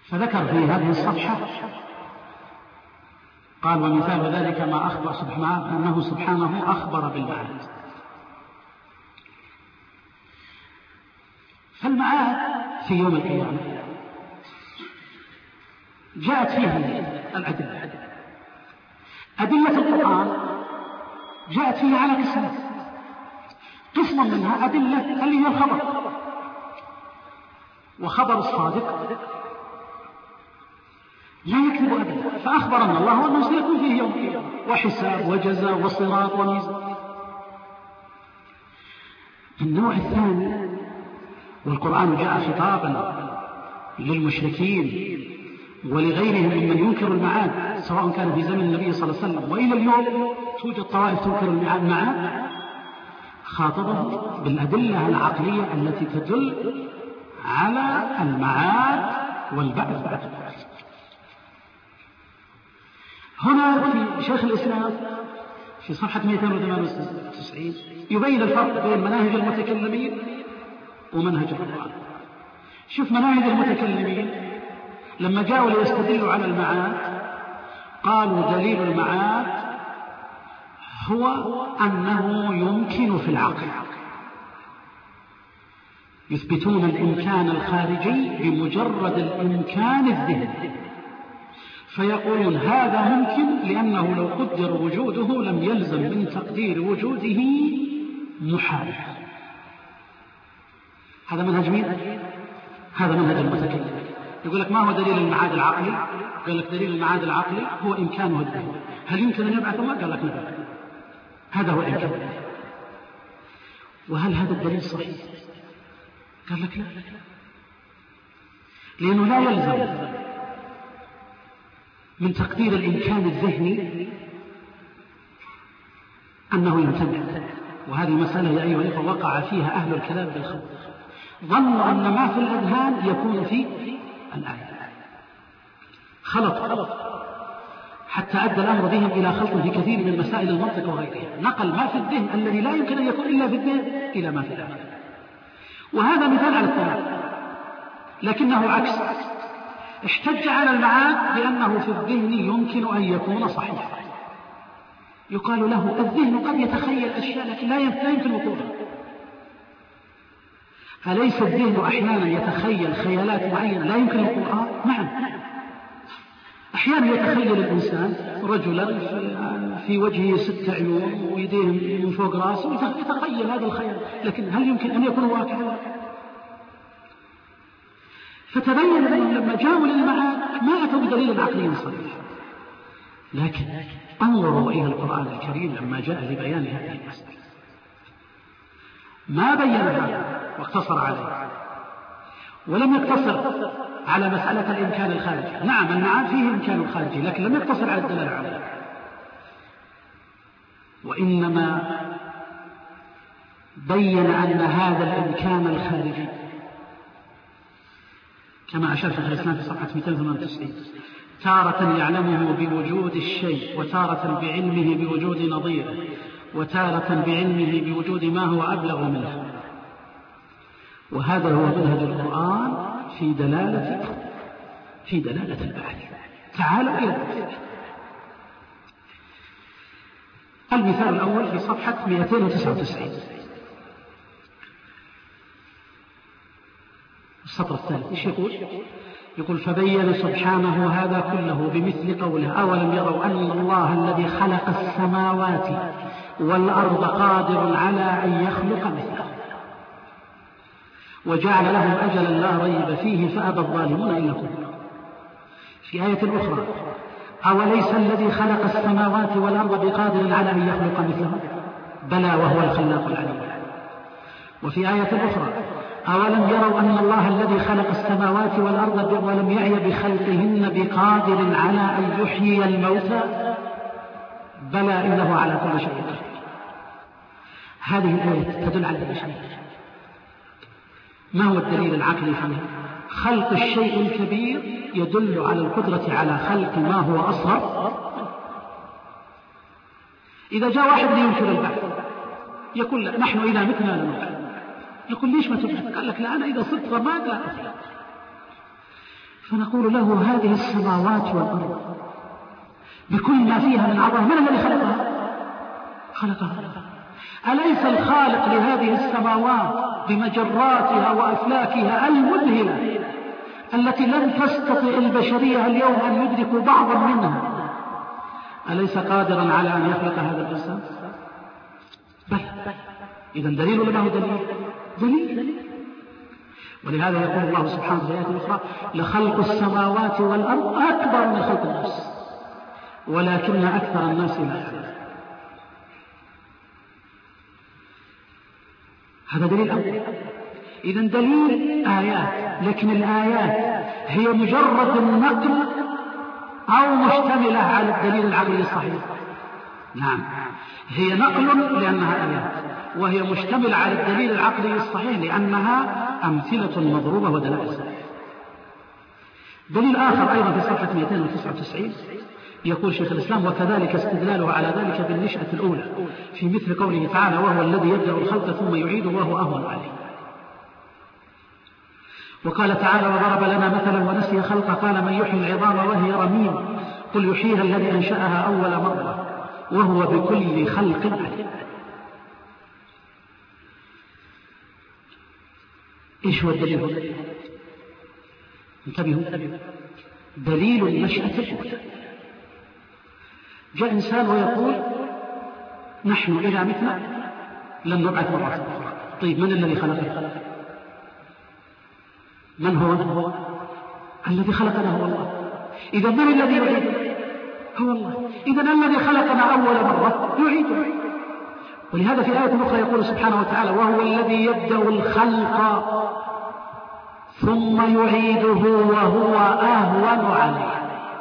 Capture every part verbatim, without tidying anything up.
فذكر في هذه الصفحة قال: ومثال ذلك ما أخبر سبحانه أنه سبحانه أخبر بالمعاد. فالمعاد في يوم القيامة جاءت فيه الأدلة. أدلة القرآن جاءت فيه على قسم، قسم منها أدلة اللي هي الخبر، وخبر الصادق لا يكذب أبدا، فأخبر أن الله أنه سيكون فيه يوم القيامة وحساب وجزاء وصراط وميزان. النوع الثاني، والقرآن جاء خطابا للمشركين ولغيرهم ممن ينكر المعاد، سواء كان في زمن النبي صلى الله عليه وسلم وإلى اليوم توجد طوائف تنكر المعاد، خاطبهم بالأدلة العقلية التي تدل على المعاد والبعث بعد البعث. هنا في شيخ الإسلام في صفحة مئتين وثمانية وتسعين يبين الفرق بين مناهج المتكلمين ومنهج القرآن. شوف مناهج المتكلمين لما جاءوا ليستدلوا على المعاد قالوا دليل المعاد هو أنه يمكن في العقل، يثبتون الإمكان الخارجي بمجرد الإمكان الذهني، فيقولون هذا ممكن لأنه لو قدر وجوده لم يلزم من تقدير وجوده محال. هذا منهج مين؟ هذا منهج المتكلم. يقول لك ما هو دليل المعاد العقلي؟ قال لك دليل المعاد العقلي هو إمكانه الذهني. هل يمكن أن يبعث الله؟ قال لك نعم، هذا هو الإمكان. وهل هذا الدليل صحيح؟ قال لك لا، لأنه لا يلزم من تقدير الإمكان الذهني أنه يمتنع. وهذه مسألة يا أيها الإخوة وقع فيها أهل الكلام بالخوف، ظنوا أن ما في الأذهان يكون في الآية، خلط حتى أدى الأمر بهم إلى خلط في كثير من مسائل المنطق وغيرها، نقل ما في الذهن الذي لا يمكن أن يكون إلا في الذهن إلى ما في الآية. وهذا مثال على التمام، لكنه عكس، احتج على المعاد بأنه في الذهن يمكن أن يكون صحيحا. يقال له الذهن قد يتخيل أشياء لكن لا يمكن وقوعها. أليس الذهن أحيانا يتخيل خيالات معينة لا يمكن وقوعها؟ نعم، أحيانا يتخيل الإنسان رجلا في وجهه ست عيون ويديه من فوق رأسه، يتخيل هذا الخيال، لكن هل يمكن أن يكون واقعا؟ فتبين أنهم لما جاءوا للمعاد ما أتوا بدليل عقلي صريح، لكن انظروا إلى القرآن الكريم لما جاء لبيان هذه المسألة ما بين هذا واقتصر عليه، ولم يقتصر على مسألة الإمكان الخارجي. نعم المعاد فيه إمكان خارجي، لكن لم يقتصر على الدلالة عليه، وإنما بين أن هذا الإمكان الخارجي كما أشار شيخ الإسلام في صفحة مئتين وثمانية وتسعين تارة يعلمه بوجود الشيء، وتارة بعلمه بوجود نظيره، وتارة بعلمه بوجود ما هو أبلغ منه. وهذا هو منهج القرآن في دلالة في دلالة البحث. تعالوا إلى البحث. المثال الأول في صفحة مئتين وتسعة وتسعين السطر الثالث، إيش يقول؟ يقول فبين سبحانه هذا كله بمثل قوله أولم يروا أن الله الذي خلق السماوات والأرض قادر على أن يخلق مثله وجعل لهم أجلا لا ريب فيه فأبى الظالمون إلا كفرا. في آية أخرى أوليس الذي خلق السماوات والأرض بقادر على أن يخلق مثله بلى وهو الخلاق العليم. وفي آية أخرى أولم يروا أن الله الذي خلق السماوات والأرض ولم يعي بخلقهن بقادر على أن يحيي الموتى بلى إنه على كل شيء قدير. هذه الآية تدل على الشيء. ما هو الدليل العقلي فيها؟ خلق الشيء الكبير يدل على القدرة على خلق ما هو أصغر. إذا جاء واحد لينكر البعث يقول نحن إذا متنا لنبعث، يقول ليش ما تبعث؟ قال لك لا أنا إذا صدت ماذا أفعل؟ فنقول له هذه السماوات والأرض بكل ما فيها من عظمة من الذي خلقها؟ خلقها. أليس الخالق لهذه السماوات بمجراتها وأفلاكها المذهلة التي لم تستطع البشرية اليوم أن يدركوا بعضا منها، أليس قادرا على أن يخلق هذا الإنسان؟ بل إذا دليل ولا ما هو دليل؟ دليل. ولهذا يقول الله سبحانه في آية أخرى: لخلق السماوات والأرض أكبر من خلق الناس ولكن أكثر الناس لا يعلمون. هذا دليل أول. إذا دليل آيات، لكن الآيات هي مجرد النقل أو مشتملة على الدليل العقلي الصحيح؟ نعم، هي نقل لأنها آيات، وهي مشتملة على الدليل العقلي الصحيح لأنها أمثلة مضروبة ودلائل صحيحة. دليل آخر أيضا في صفحة مئتين وتسعة وتسعين يقول شيخ الإسلام: وكذلك استدلاله على ذلك بالنشأة الأولى في مثل قوله تعالى: وهو الذي يبدأ الخلق ثم يعيده وهو أهون عليه. وقال تعالى: وضرب لنا مثلا ونسي خلقه قال من يحيي العظام وهي رميم قل يحييها الذي أنشأها أول مرة وهو بكل خلق عليم. إيش هو الدليل؟ انتبهوا، دليل النشأة الأولى. جاء إنسان ويقول: نحن إذا متنا لن نبعث مرة أخرى. طيب من الذي خلقنا؟ من هو؟ هو الذي خلقنا هو الله. إذا من الذي يعيد؟ هو الله. إذا الذي خلقنا أول مرة يعيد. ولهذا في آية أخرى يقول سبحانه وتعالى: وهو الذي يبدأ الخلق ثم يعيده وهو أهون عليه.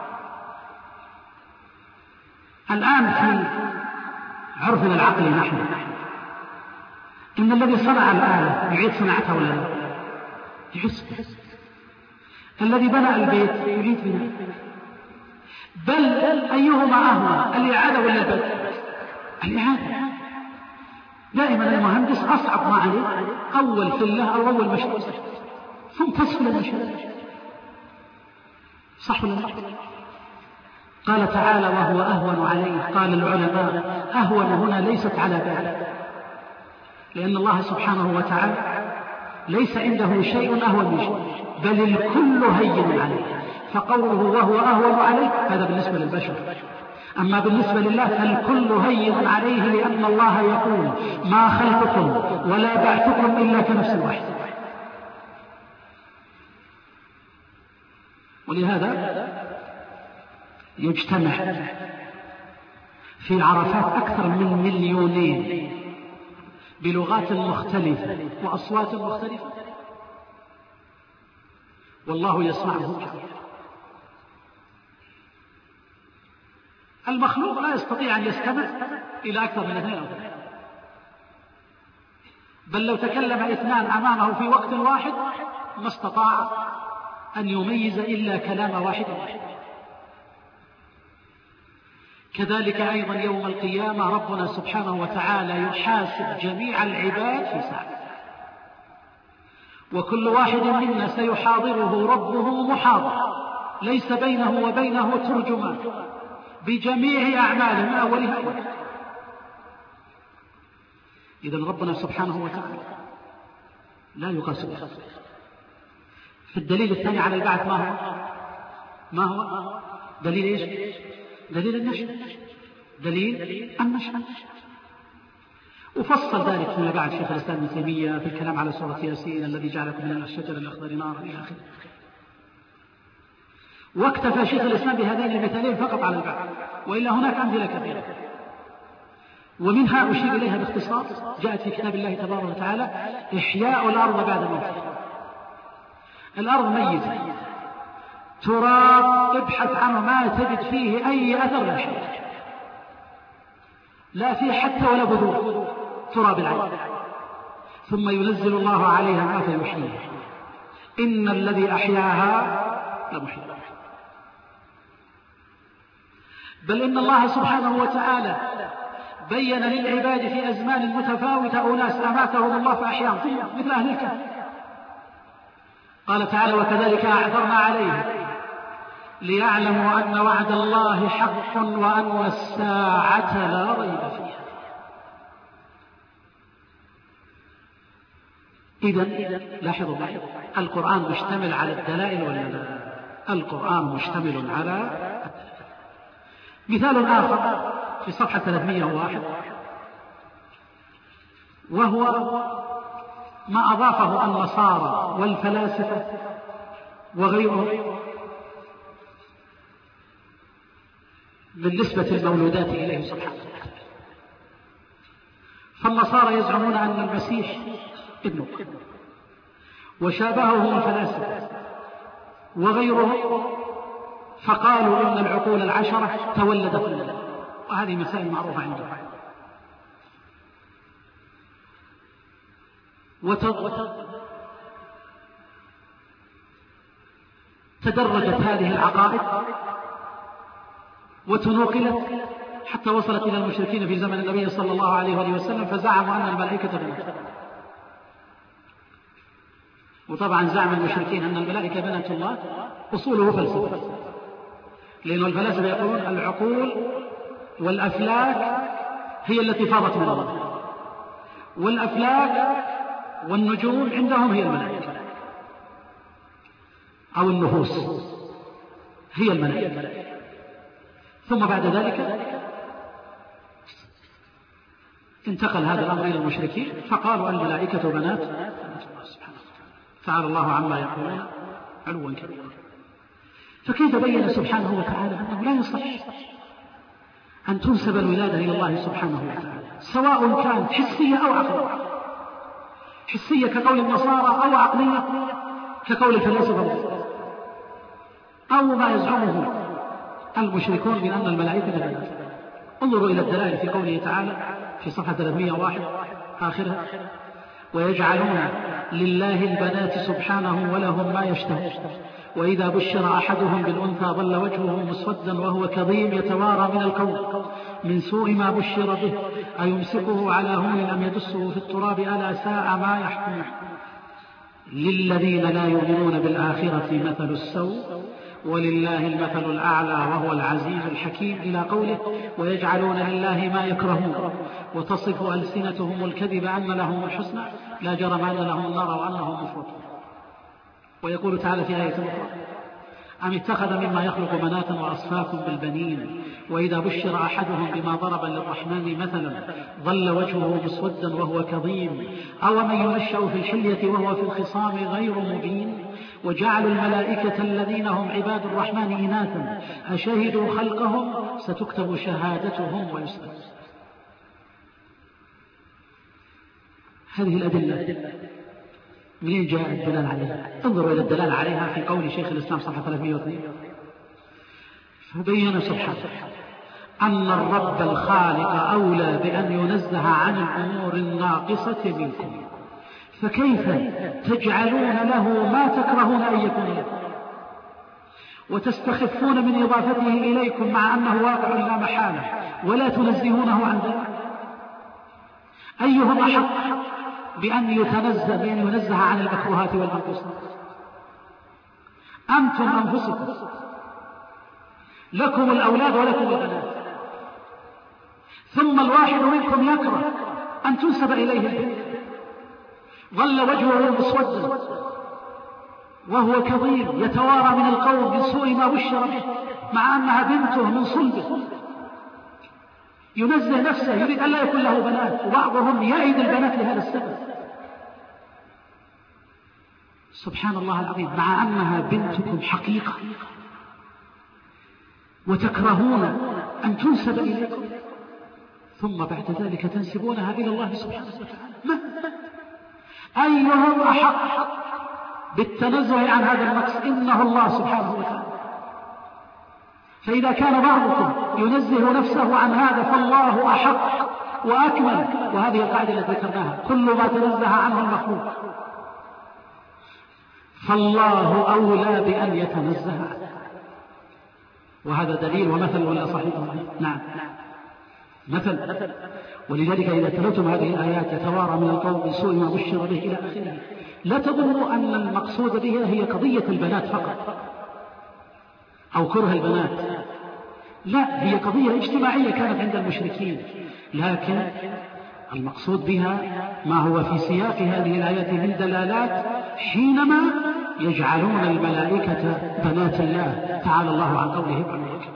الآن في عرفنا العقلي نحن إن الذي صنع الآلة يعيد صناعتها ولا لا؟ يعيد. الذي بنى البيت يعيد بناء. بل أيهما أهون، الإعادة ولا البدء؟ الإعادة. دائما المهندس أصعب ما عليه أول فلة أو أول مشروع ثم تصل المشروع. صح ولا لا؟ قال تعالى: وهو أهون عليه. قال العلماء: أهون هنا ليست على بال، لأن الله سبحانه وتعالى ليس عنده شيء أهون من شيء، بل الكل هين عليه. فقوله وهو أهون عليه هذا بالنسبة للبشر، أما بالنسبة لله فالكل هين عليه، لأن الله يقول: ما خلقكم ولا بعثكم إلا كنفس واحدة. ولهذا يجتمع في عرفات أكثر من مليونين بلغات مختلفة وأصوات مختلفة، والله يسمعه. المخلوق لا يستطيع أن يستمع إلى أكثر من اثنين أو ثلاثة، بل لو تكلم اثنان أمامه في وقت واحد ما استطاع أن يميز إلا كلام واحد واحد. كذلك أيضا يوم القيامة ربنا سبحانه وتعالى يحاسب جميع العباد في ساعة، وكل واحد منا سيحاضره ربه محاضر ليس بينه وبينه ترجمان بجميع أعماله من أولها إلى آخرها. إذن ربنا سبحانه وتعالى لا يقاس به. في الدليل الثاني على البعث ما هو؟ ما هو؟ دليل إيش؟ دليل النشأ. دليل النشأ. وفصل ذلك فيما بعد شيخ الإسلام ابن تيمية في الكلام على سورة ياسين: الذي جعلكم من الشجر الأخضر نارا إلى آخره. واكتفى شيخ الإسلام بهذين المثالين فقط على البعث، وإلا هناك أمثلة كثيرة، ومنها أشير إليها باختصار جاءت في كتاب الله تبارك وتعالى: إحياء الأرض بعد موتها. الأرض ميتة، تراب ابحث عنه ما تجد فيه أي أثر لا شيء، لا فيه حتى ولا بذور، تراب العين، ثم ينزل الله عليها ما فيحييها. إن الذي أحياها لمحيي. بل إن الله سبحانه وتعالى بين للعباد في أزمان متفاوتة أناس أماتهم الله فأحياهم، مثل أهل الكهف، قال تعالى: وكذلك أعثرنا عليهم ليعلموا أن وعد الله حق وأن الساعة لا ريب فيها. إذن لاحظوا معي، القرآن مشتمل على الدلائل ولا لا؟ القرآن مشتمل على الدلائل. مثال آخر في صفحة ثلاثمائة وواحد، وهو ما أضافه النصارى والفلاسفة وغيرهم من نسبة المولودات إليه سبحانه وتعالى. فالنصارى يزعمون أن المسيح ابنه، وشابهه الفلاسفة وغيرهم فقالوا إن العقول العشرة تولدت منه، وهذه مسائل معروفة عندهم. وتدرجت هذه العقائد وتنوقلت حتى وصلت إلى المشركين في زمن النبي صلى الله عليه وآله وسلم، فزعموا أن الملائكة بنات. وطبعا زعم المشركين أن الملائكة بنات الله أصوله فلسفة، لأن الفلاسفة يقولون العقول والأفلاك هي التي فاضت من الله، والأفلاك والنجوم عندهم هي الملائكة، أو النفوس هي الملائكة. ثم بعد ذلك انتقل هذا الأمر إلى المشركين فقالوا الملائكة بنات الله سبحانه وتعالى، تعالى الله عما يقولون علوا كبيرا. فكيف بين سبحانه وتعالى أنه لا يصح أن تنسب الولادة إلى الله سبحانه وتعالى، سواء كانت حسية أو عقلية، حسية كقول النصارى أو عقلية كقول الفلاسفة، أو ما يزعمه المشركون من أن الملائكة بنات. انظروا إلى الدلائل في قوله تعالى في صفحة ثلاثمائة وواحد آخرها: ويجعلون لله البنات سبحانه ولهم ما يشتهون وإذا بشر أحدهم بالأنثى ظل وجهه مسودا وهو كظيم يتوارى من القوم من سوء ما بشر به أيمسكه على هون أم يدسه في التراب ألا ساء ما يحكمون للذين لا يؤمنون بالآخرة مثل السوء ولله المثل الأعلى وهو العزيز الحكيم، إلى قوله: ويجعلون لله ما يكرهون وتصف ألسنتهم الكذب أن لهم الحسنى لا جرم أن لهم النار وأنهم مفرطون. ويقول تعالى في آية أخرى: أم اتخذ مما يخلق بناتا وأصفاكم بالبنين وإذا بشر أحدهم بما ضرب للرحمن مثلا ظل وجهه مسودا وهو كظيم أو من ينشأ في الحلية وهو في الخصام غير مبين وجعلوا الملائكة الذين هم عباد الرحمن إناثا أشهدوا خلقهم ستكتب شهادتهم ويسألون. هذه الأدلة منين جاء الدلالة عليها؟ انظروا إلى الدلالة عليها في قول شيخ الإسلام صفحة ثلاثمائة واثنين: فبين سبحانه أن الرب الخالق أولى بأن ينزه عن الأمور الناقصة منكم، فكيف تجعلون له ما تكرهون أن يكون لكم وتستخفون من إضافته إليكم مع أنه واقع لا محالة ولا تنزهونه عن ذلك؟ أيهم أحق بأن يتنزه بأن ينزه عن المكروهات والمنقوصات؟ أنتم أنفسكم لكم الأولاد ولكم البنات، ثم الواحد منكم يكره أن تنسب إليه البنت، ظل وجهه مسودا وهو كظيم يتوارى من القوم من سوء ما بشر به مع أنها بنته من صلبه، ينزه نفسه يريد أن لا يكون له بنات، وبعضهم يعيد البنات لهذا السبب. سبحان الله العظيم، مع أنها بنتكم حقيقة وتكرهون أن تنسب إليكم، ثم بعد ذلك تنسبونها إلى الله سبحانه وتعالى. ما أيهم أحق بالتنزه عن هذا النقص؟ إنه الله سبحانه وتعالى. فإذا كان بعضكم ينزه نفسه عن هذا فالله أحق وأكمل. وهذه القاعدة التي ذكرناها: كل ما تنزه عنه المخلوق فالله أولى بأن يتنزه عنه. وهذا دليل ومثل ولا صحيح؟ نعم مثل. ولذلك إذا تلوتم هذه الآيات: يتوارى من القوم من سوء ما بشر به إلى آخره، لا تظنوا أن المقصود بها هي قضية البنات فقط أو كره البنات، لا، هي قضية اجتماعية كانت عند المشركين، لكن المقصود بها ما هو في سياق هذه الآيات من دلالات حينما يجعلون الملائكة بنات الله، تعالى الله عن قولهم الملائكة.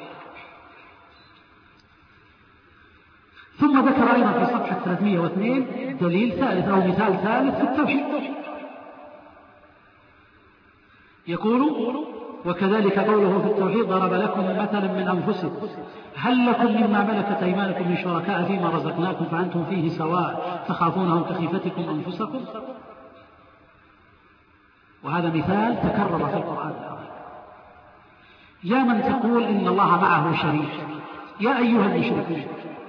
ثم ذكر أيضا في صفحة ثلاثمائة واثنين دليل ثالث أو مثال ثالث في التوحيد، يقول: وكذلك قوله في التوحيد: ضرب لكم مثلا من أنفسكم هل لكم مما ملكت أيمانكم من شركاء فيما رزقناكم فأنتم فيه سواء تخافونهم كخيفتكم أنفسكم. وهذا مثال تكرر في القرآن. يا من تقول إن الله معه شريك، يا أيها المشركين،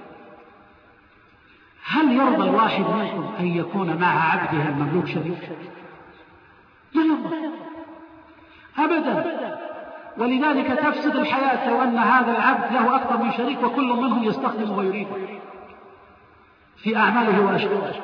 هل يرضى الواحد منكم أن يكون مع عبده المملوك شريك؟ لا يرضى أبدا. ولذلك تفسد الحياة لو أن هذا العبد له أكثر من شريك وكل منهم يستخدمه ويريده في أعماله وأشغاله.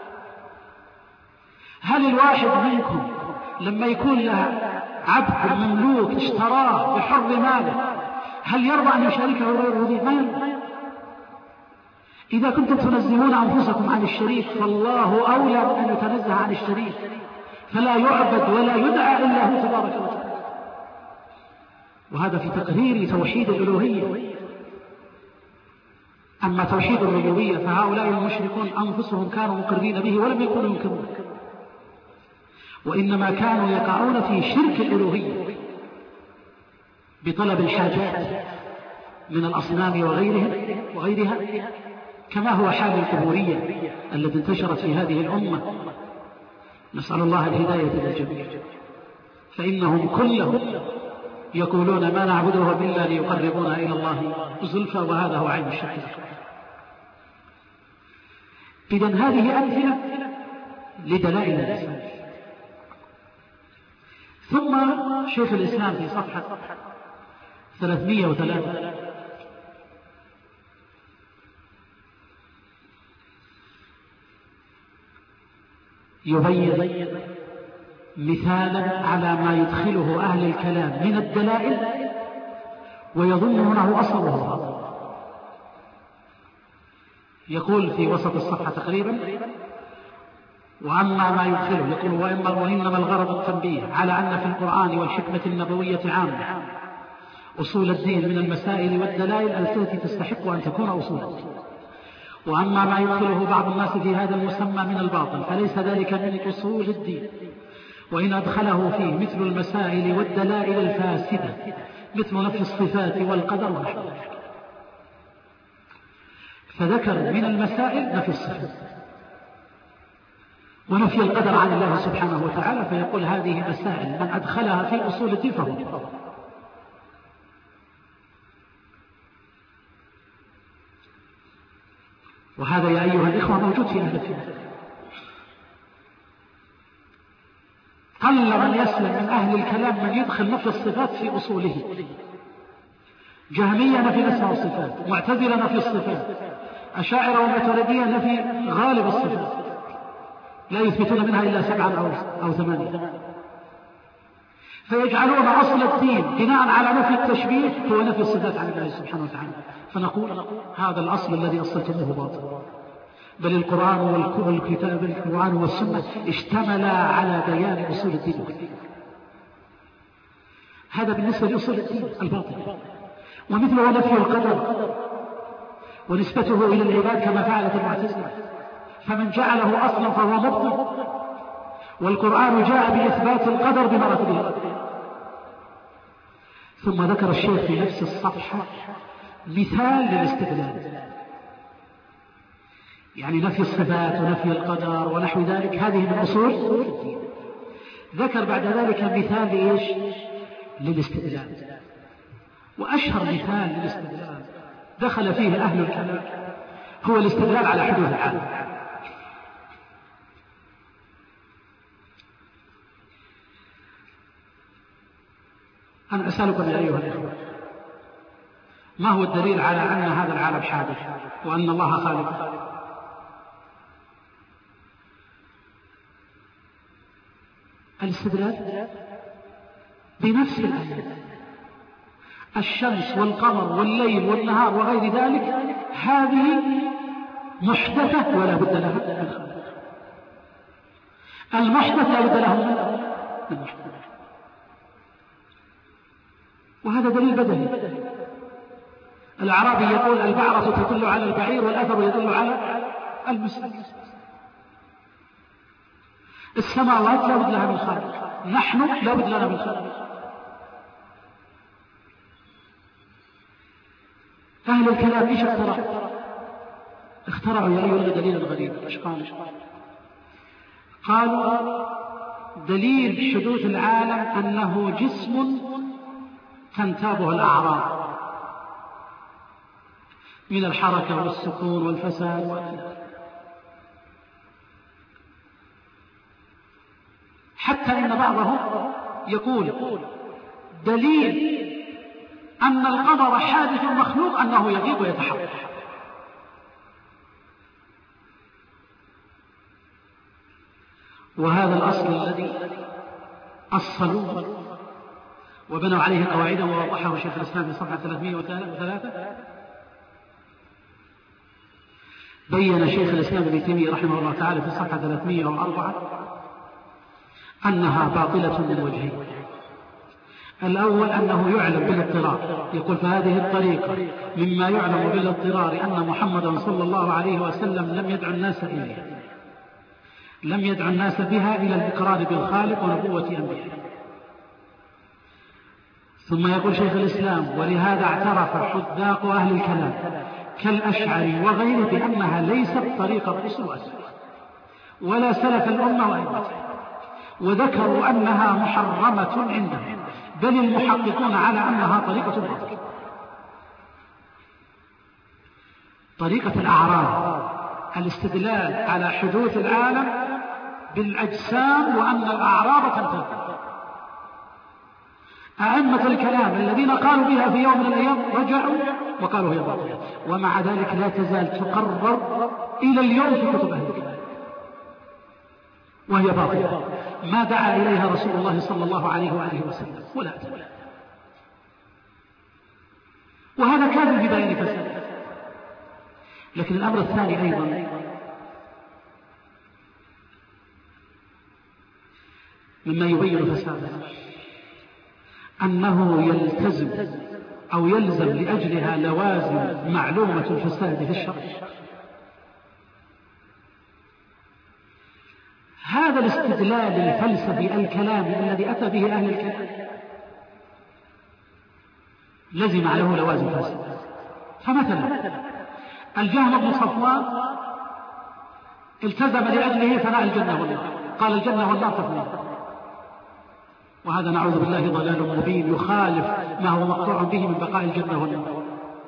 هل الواحد منكم لما يكون له عبد مملوك اشتراه بحر ماله هل يرضى أن يشاركه غيره به؟ ما يرضى. إذا كنتم تنزهون أنفسكم عن الشريك فالله أولى بأن يتنزه عن الشريك، فلا يعبد ولا يدعى إلا هو تبارك وتعالى. وهذا في تقرير توحيد الألوهية. أما توحيد الربوبية فهؤلاء المشركون أنفسهم كانوا مقرين به ولم يكونوا ينكرون، وإنما كانوا يقعون في شرك الألوهية بطلب الحاجات من الأصنام وغيرها وغيرها كما هو حال القبورية التي انتشرت في هذه الأمة. نسأل الله الهداية للجميع. فإنهم كلهم يقولون ما نعبدهم إلا ليقربونا إلى الله زلفى، وهذا هو عين الشرك. إذن هذه أمثلة لدلائل الإسلام. ثم شيخ الإسلام في صفحة ثلاثمائة وثلاثة يبين مثالا على ما يدخله أهل الكلام من الدلائل ويظن أنه أصله. يقول في وسط الصفحة تقريبا: وأما ما يدخله، يقول: وإما وإنما الغرض التنبيه على أن في القرآن والحكمة النبوية عامة أصول الدين من المسائل والدلائل التي تستحق أن تكون أصولا. وأما ما يدخله بعض الناس في هذا المسمى من الباطل فليس ذلك من أصول الدين، وإن أدخله فيه مثل المسائل والدلائل الفاسدة مثل نفي الصفات والقدر ونحو ذلك. فذكر من المسائل نفي الصفات ونفي القدر عن الله سبحانه وتعالى، فيقول هذه مسائل من أدخلها في أصول الدين فهو. وهذا يا أيها الإخوة موجود في أهل الكتاب. قل من يسلم من أهل الكلام من يدخل نفي الصفات في أصوله. جهمية نفي الأسماء والصفات، معتزلة نفي الصفات، أشاعرة وماتريدية نفي غالب الصفات، لا يثبتون منها إلا سبعا أو ثمانية، فيجعلون أصل الدين بناء على نفي التشبيه هو نفي الصفات عن الله سبحانه وتعالى. فنقول هذا الأصل الذي أصلتموه باطل، بل القرآن والكتاب القرآن والسنة اشتملا على بيان أصول الدين. هذا بالنسبة لأصول الدين الباطل. ومثله نفي القدر ونسبته إلى العباد كما فعلت المعتزلة، فمن جعله أصلا فهو مبطل، والقرآن جاء بإثبات القدر بمراتبه. ثم ذكر الشيخ في نفس الصفحة مثال للاستدلال، يعني نفي الصفات ونفي القدر ونحو ذلك، هذه من أصول الدين. ذكر بعد ذلك مثال لإيش؟ للاستدلال. وأشهر مثال للاستدلال دخل فيه أهل الكلام هو الاستدلال على حدوث العالم. أنا أسألكم يا أيها الأخوة، ما هو الدليل على أن هذا العالم حادث وأن الله خالق؟ الاستدلال بنفس الآية. الشمس والقمر والليل والنهار وغير ذلك هذه محدثة ولا بد لها من خالق. المحدث لا بد له من محدث، وهذا دليل بدني. الأعرابي يقول البعرة تدل على البعير والأثر يدل على المسلم. السماوات لا بد لها من خالق، نحن لا بد لنا من خالق. أهل الكلام إيش اخترعوا؟ اخترعوا يا أيها دليل غريب. إيش قالوا؟ قالوا دليل حدوث العالم أنه جسم تنتابه الأعراض من الحركة والسكون والفساد، حتى إن بعضهم يقول دليل أن القمر حادث مخلوق أنه يغيب ويتحرك. وهذا الأصل الذي أصلوه وبنوا عليه قواعده ووضحه شيخ الإسلام في صفحة ثلاثمائة وثلاثة. بين شيخ الإسلام ابن تيمية رحمه الله تعالى في صفحة ثلاثمائة وأربعة أنها باطلة من وجهين. الأول أنه يعلم بالاضطرار، يقول فهذه الطريقة مما يعلم بالاضطرار أن محمدا صلى الله عليه وسلم لم يدعو الناس إليها، لم يدعو الناس بها إلى الإقرار بالخالق ونبوة أنبيائه. ثم يقول شيخ الإسلام ولهذا اعترف حذاق أهل الكلام كالأشعري وغيره بأنها ليست طريقة الرسل والسلف ولا سلف الأمة وأئمتها، وذكروا أنها محرمة عندهم، بل المحققون على أنها طريقة باطلة. طريقة الأعراض الاستدلال على حدوث العالم بالأجسام وأن الأعراض تنتهي. أئمة الكلام الذين قالوا بها في يوم من الأيام رجعوا وقالوا هي باطلة، ومع ذلك لا تزال تقرر إلى اليوم في كتب أهل الكلام وهي باطلة، ما دعا إليها رسول الله صلى الله عليه وآله وسلم ولا أتبع. وهذا كان في بيان فساد. لكن الأمر الثاني أيضا مما يبين فساده أنه يلتزم أو يلزم لأجلها لوازم معلومة الفساد في الشرع. هذا الاستدلال الفلسفي الكلامي الذي أتى به أهل الكلام لزم له لوازم فاسدة. فمثلا الجهم بن صفوان التزم لأجله فناء الجنة والنار، قال الجنة والنار تفنى، وهذا نعوذ بالله ضلال مبين يخالف ما هو مقطوع به من بقاء الجنة والنار.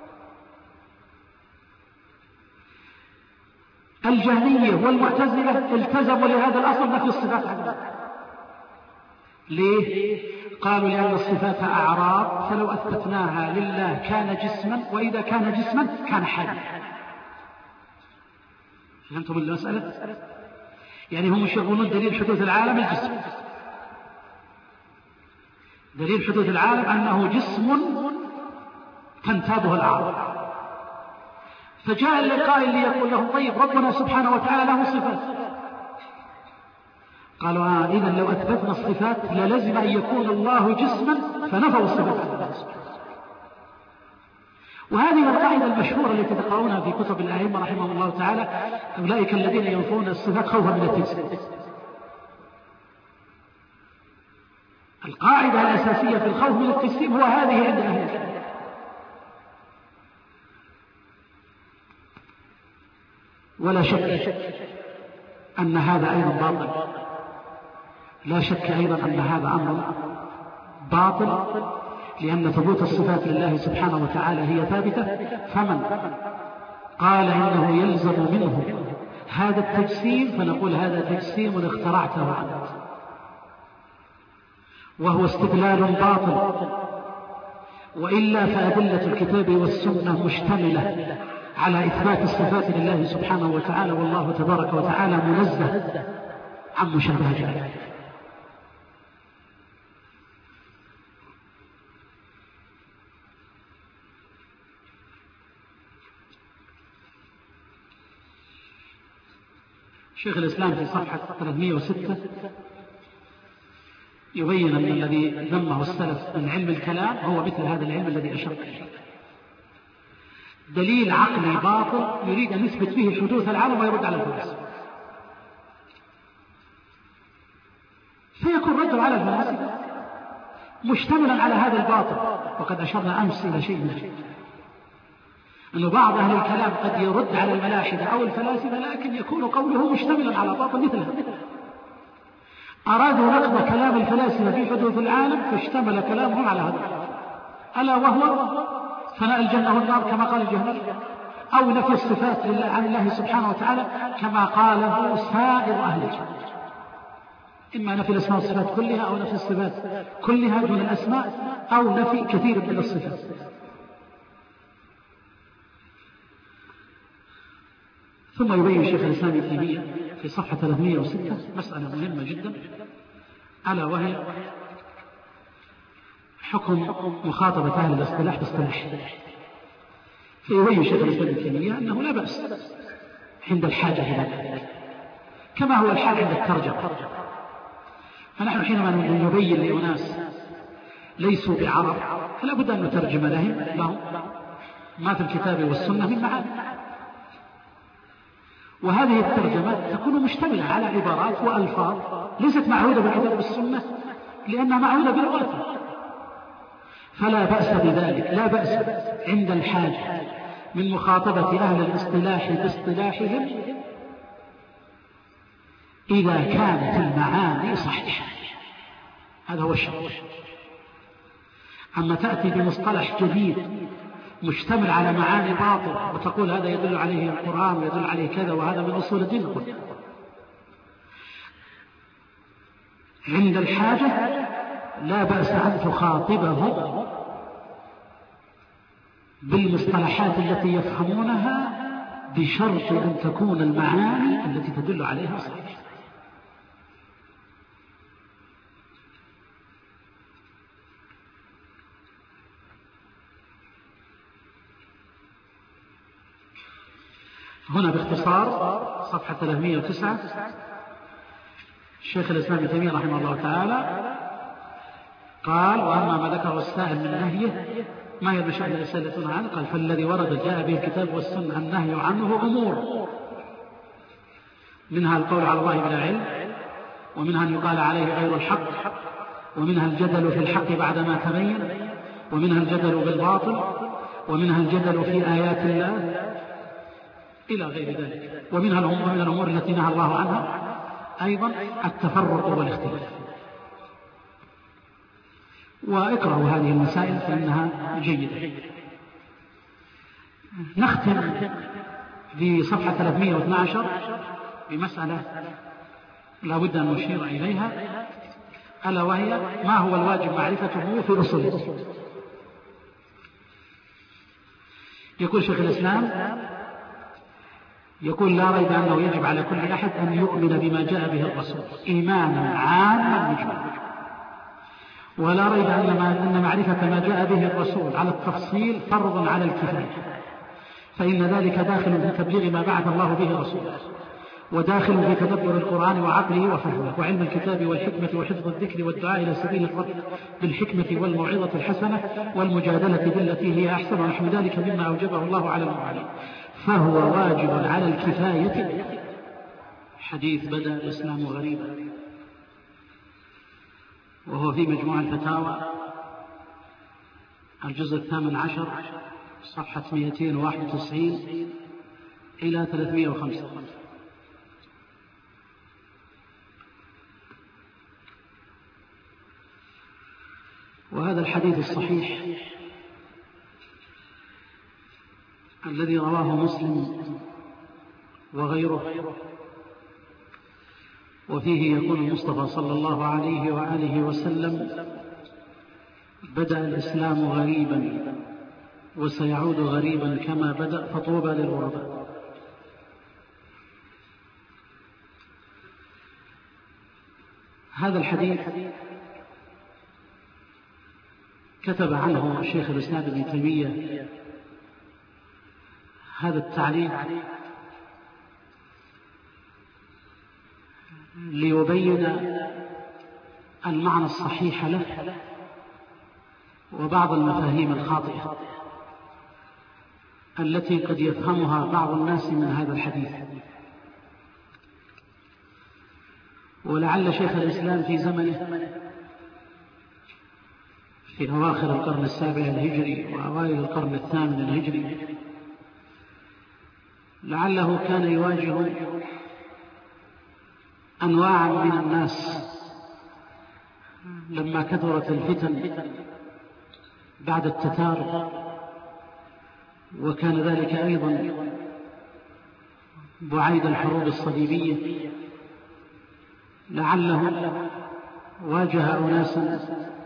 الجهمية والمعتزلة التزموا لهذا الأصل نفي الصفات عنه. ليه؟ قالوا لأن الصفات أعراض، فلو أثبتناها لله كان جسما، وإذا كان جسما كان حيا. فهمتم المسألة؟ يعني هم يشغلون دليل حدوث العالم الجسم، دليل حدوث العالم أنه جسم تنتابه الأعراض. فجاء القائل ليقول لهم طيب ربنا سبحانه وتعالى له صفات، قالوا آه إذن لو أثبتنا الصفات للزم أن يكون الله جسما، فنفوا الصفات عن الله سبحانه. وهذه القاعدة المشهورة التي تقرؤونها في كتب الأئمة رحمهم الله تعالى، أولئك الذين ينفون الصفات خوفا من التجسيم. القاعدة الأساسية في الخوف من التجسيم هو هذه عند أهل الكلام. ولا شك أن هذا أيضا باطل، لا شك أيضا أن هذا أمر باطل، لأن ثبوت الصفات لله سبحانه وتعالى هي ثابتة. فمن قال إنه يلزم منه هذا التجسيم فنقول هذا تجسيم اخترعته أنت، وهو استدلال باطل. وإلا فأدلة الكتاب والسنة مشتملة على إثبات الصفات لله سبحانه وتعالى، والله تبارك وتعالى منزه عن مشابهة ذلك. شيخ الإسلام في صفحة ثلاثمائة وستة يبين أن الذي ذمه السلف من علم الكلام هو مثل هذا العلم الذي أشرت إليه، دليل عقلي باطل يريد أن يثبت به حدوث العالم ويرد على الفلاسفة، فيكون رد على الفلاسفة مشتملا على هذا الباطل. وقد أشرنا أمس إلى شيء من شيء أن بعض أهل الكلام قد يرد على الملاحدة أو الفلاسفة، لكن يكون قوله مشتملا على باطل مثل هذا. أرادوا نقض كلام الفلاسفة في حدوث العالم فاشتمل كلامهم على هذا، ألا وهو فناء الجنة والنار كما قال الجهمية، أو نفي الصفات لله عن الله سبحانه وتعالى كما قاله سائر أهل الجنة، إما نفي الأسماء والصفات كلها أو نفي الصفات كلها من الأسماء أو نفي كثير من الصفات. ثم يبين شيخ الإسلام ابن تيمية في صفحة ثلاثمائة وستة مسألة مهمة جدا، ألا وهي حكم مخاطبة أهل الاصطلاح باصطلاح. فيبين شيخ الإسلام ابن تيمية أنه لا بأس عند الحاجة إلى ذلك كما هو الحال عند الترجمة. فنحن حينما نبين لأناس ليسوا بعرب فلا بد أن نترجم لهم لهم ما في الكتاب والسنة من معاني، وهذه الترجمات تكون مشتملة على عبارات وألفاظ ليست معهودة بالكتاب والسنة لأنها معهودة باللغة، فلا بأس بذلك، لا بأس عند الحاجة من مخاطبة أهل الاصطلاح باصطلاحهم إذا كانت المعاني صحيحة، هذا هو الشرط. أما تأتي بمصطلح جديد مشتمل على معاني باطلة وتقول هذا يدل عليه القرآن ويدل عليه كذا وهذا من أصول الدين، نقول عند الحاجة لا بأس أن تخاطبه بالمصطلحات التي يفهمونها بشرط أن تكون المعاني التي تدل عليها صحيحة. هنا باختصار صفحة ثلاثمائة وتسعة الشيخ الإسلام ابن تيمية رحمه الله تعالى قال: وأما ما ذكره السائل من نهيه ما يرد شأن الرسالة عنه، قال: فالذي ورد جاء به الكتاب والسنة النهي عنه أمور، منها القول على الله بلا علم، ومنها أن يقال عليه غير الحق، ومنها الجدل في الحق بعدما تبين، ومنها الجدل بالباطل، ومنها الجدل في آيات الله إلى غير ذلك، ومنها من الأمور التي نهى الله عنها أيضا التفرق والاختلاف. واقرأوا هذه المسائل فإنها جيدة. نختم في صفحة ثلاثمائة واثني عشر بمسألة لا بد أن نشير إليها، ألا وهي ما هو الواجب معرفته في أصوله. يقول شيخ الإسلام يقول: لا ريب أنه يجب على كل أحد أن يؤمن بما جاء به الرسول إيمانا عاما مجملا، ولا ريب أن معرفة ما جاء به الرسول على التفصيل فرض على الكفاية، فإن ذلك داخل في تبليغ ما بعث الله به رسوله، وداخل في تدبر القرآن وعقله وفهمه وعلم الكتاب والحكمة وحفظ الذكر والدعاء إلى سبيل الرب بالحكمة والموعظة الحسنة والمجادلة بالتي هي أحسن ونحو ذلك مما أوجبه الله على المؤمنين، فهو واجب على الكفاية. حديث بدأ الإسلام غريبا، وهو في مجموع الفتاوى الجزء الثامن عشر صفحة مئتين وواحد وتسعين إلى ثلاثمائة وخمسة. وهذا الحديث الصحيح الذي رواه مسلم وغيره، وفيه يقول المصطفى صلى الله عليه وآله وسلم: بدأ الإسلام غريبا وسيعود غريبا كما بدأ فطوبى للغرباء. هذا الحديث كتب عنه شيخ الإسلام ابن تيمية هذا التعليق ليبين المعنى الصحيح له وبعض المفاهيم الخاطئة التي قد يفهمها بعض الناس من هذا الحديث. ولعل شيخ الإسلام في زمنه في أواخر القرن السابع الهجري وأوائل القرن الثامن الهجري لعله كان يواجه أنواعا من الناس لما كثرت الفتن بعد التتار، وكان ذلك أيضا بعيد الحروب الصليبية. لعله واجه أناسا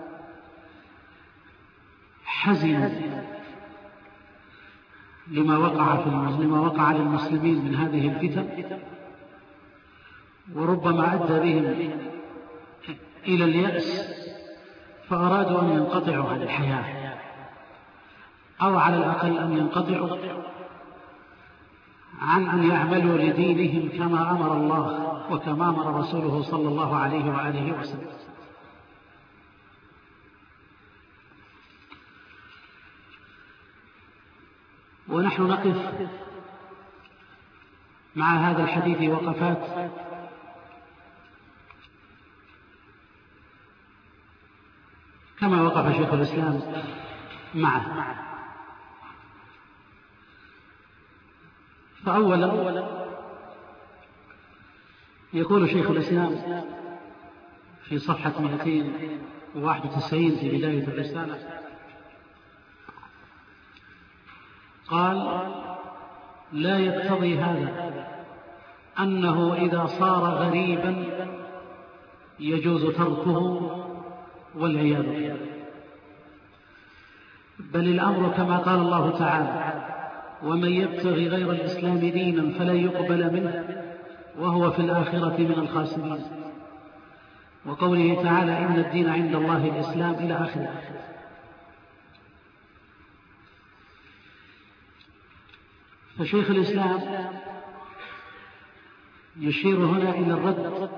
حزنوا لما وقع في لما وقع للمسلمين من هذه الفتن، وربما أدى بهم إلى اليأس، فأرادوا أن ينقطعوا عن الحياة، أو على الأقل أن ينقطعوا عن أن يعملوا لدينهم كما أمر الله وكما أمر رسوله صلى الله عليه وآله وسلم. ونحن نقف مع هذا الحديث وقفات كما وقف شيخ الإسلام معه. فأولا يقول شيخ الإسلام في صفحة مئتين وواحد وتسعين في بداية الرسالة، قال: لا يقتضي هذا أنه إذا صار غريبا يجوز تركه والعياذ بالله، بل الأمر كما قال الله تعالى: ومن يبتغي غير الإسلام دينا فلن يقبل منه وهو في الآخرة من الخاسرين، وقوله تعالى: إن الدين عند الله الإسلام، إلى آخره. فشيخ الإسلام يشير هنا إلى الرد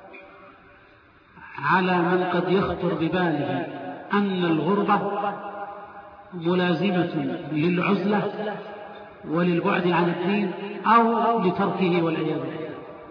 على من قد يخطر بباله أن الغربة ملازمة للعزلة وللبعد عن الدين أو لتركه والعياذ بالله،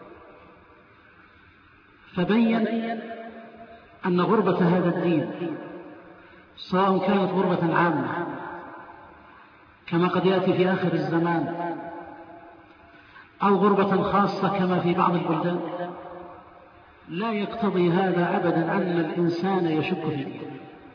فبين أن غربة هذا الدين سواء كانت غربة عامة كما قد يأتي في آخر الزمان أو غربة خاصة كما في بعض البلدان، لا يقتضي هذا أبدا أن الإنسان يشك في دينه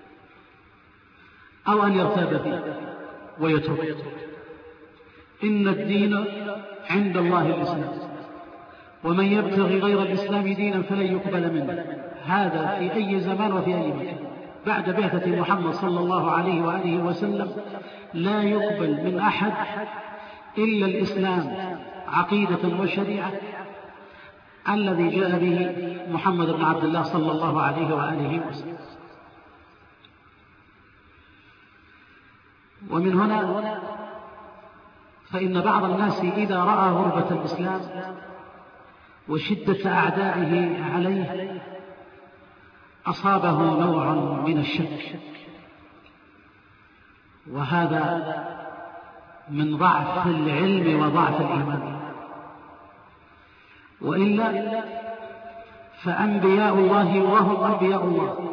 أو أن يرتاب فيه ويترك. إن الدين عند الله الإسلام، ومن يبتغي غير الإسلام دينا فلن يقبل منه. هذا في أي زمان وفي أي مكان بعد بعثة محمد صلى الله عليه وآله وسلم لا يقبل من أحد إلا الإسلام عقيدة وشريعة الذي جاء به محمد بن عبد الله صلى الله عليه وآله وسلم. ومن هنا فإن بعض الناس إذا رأى غربة الإسلام وشدة أعدائه عليه أصابه نوع من الشك، وهذا من ضعف العلم وضعف الإيمان. وإلا فأنبياء الله وهم أنبياء الله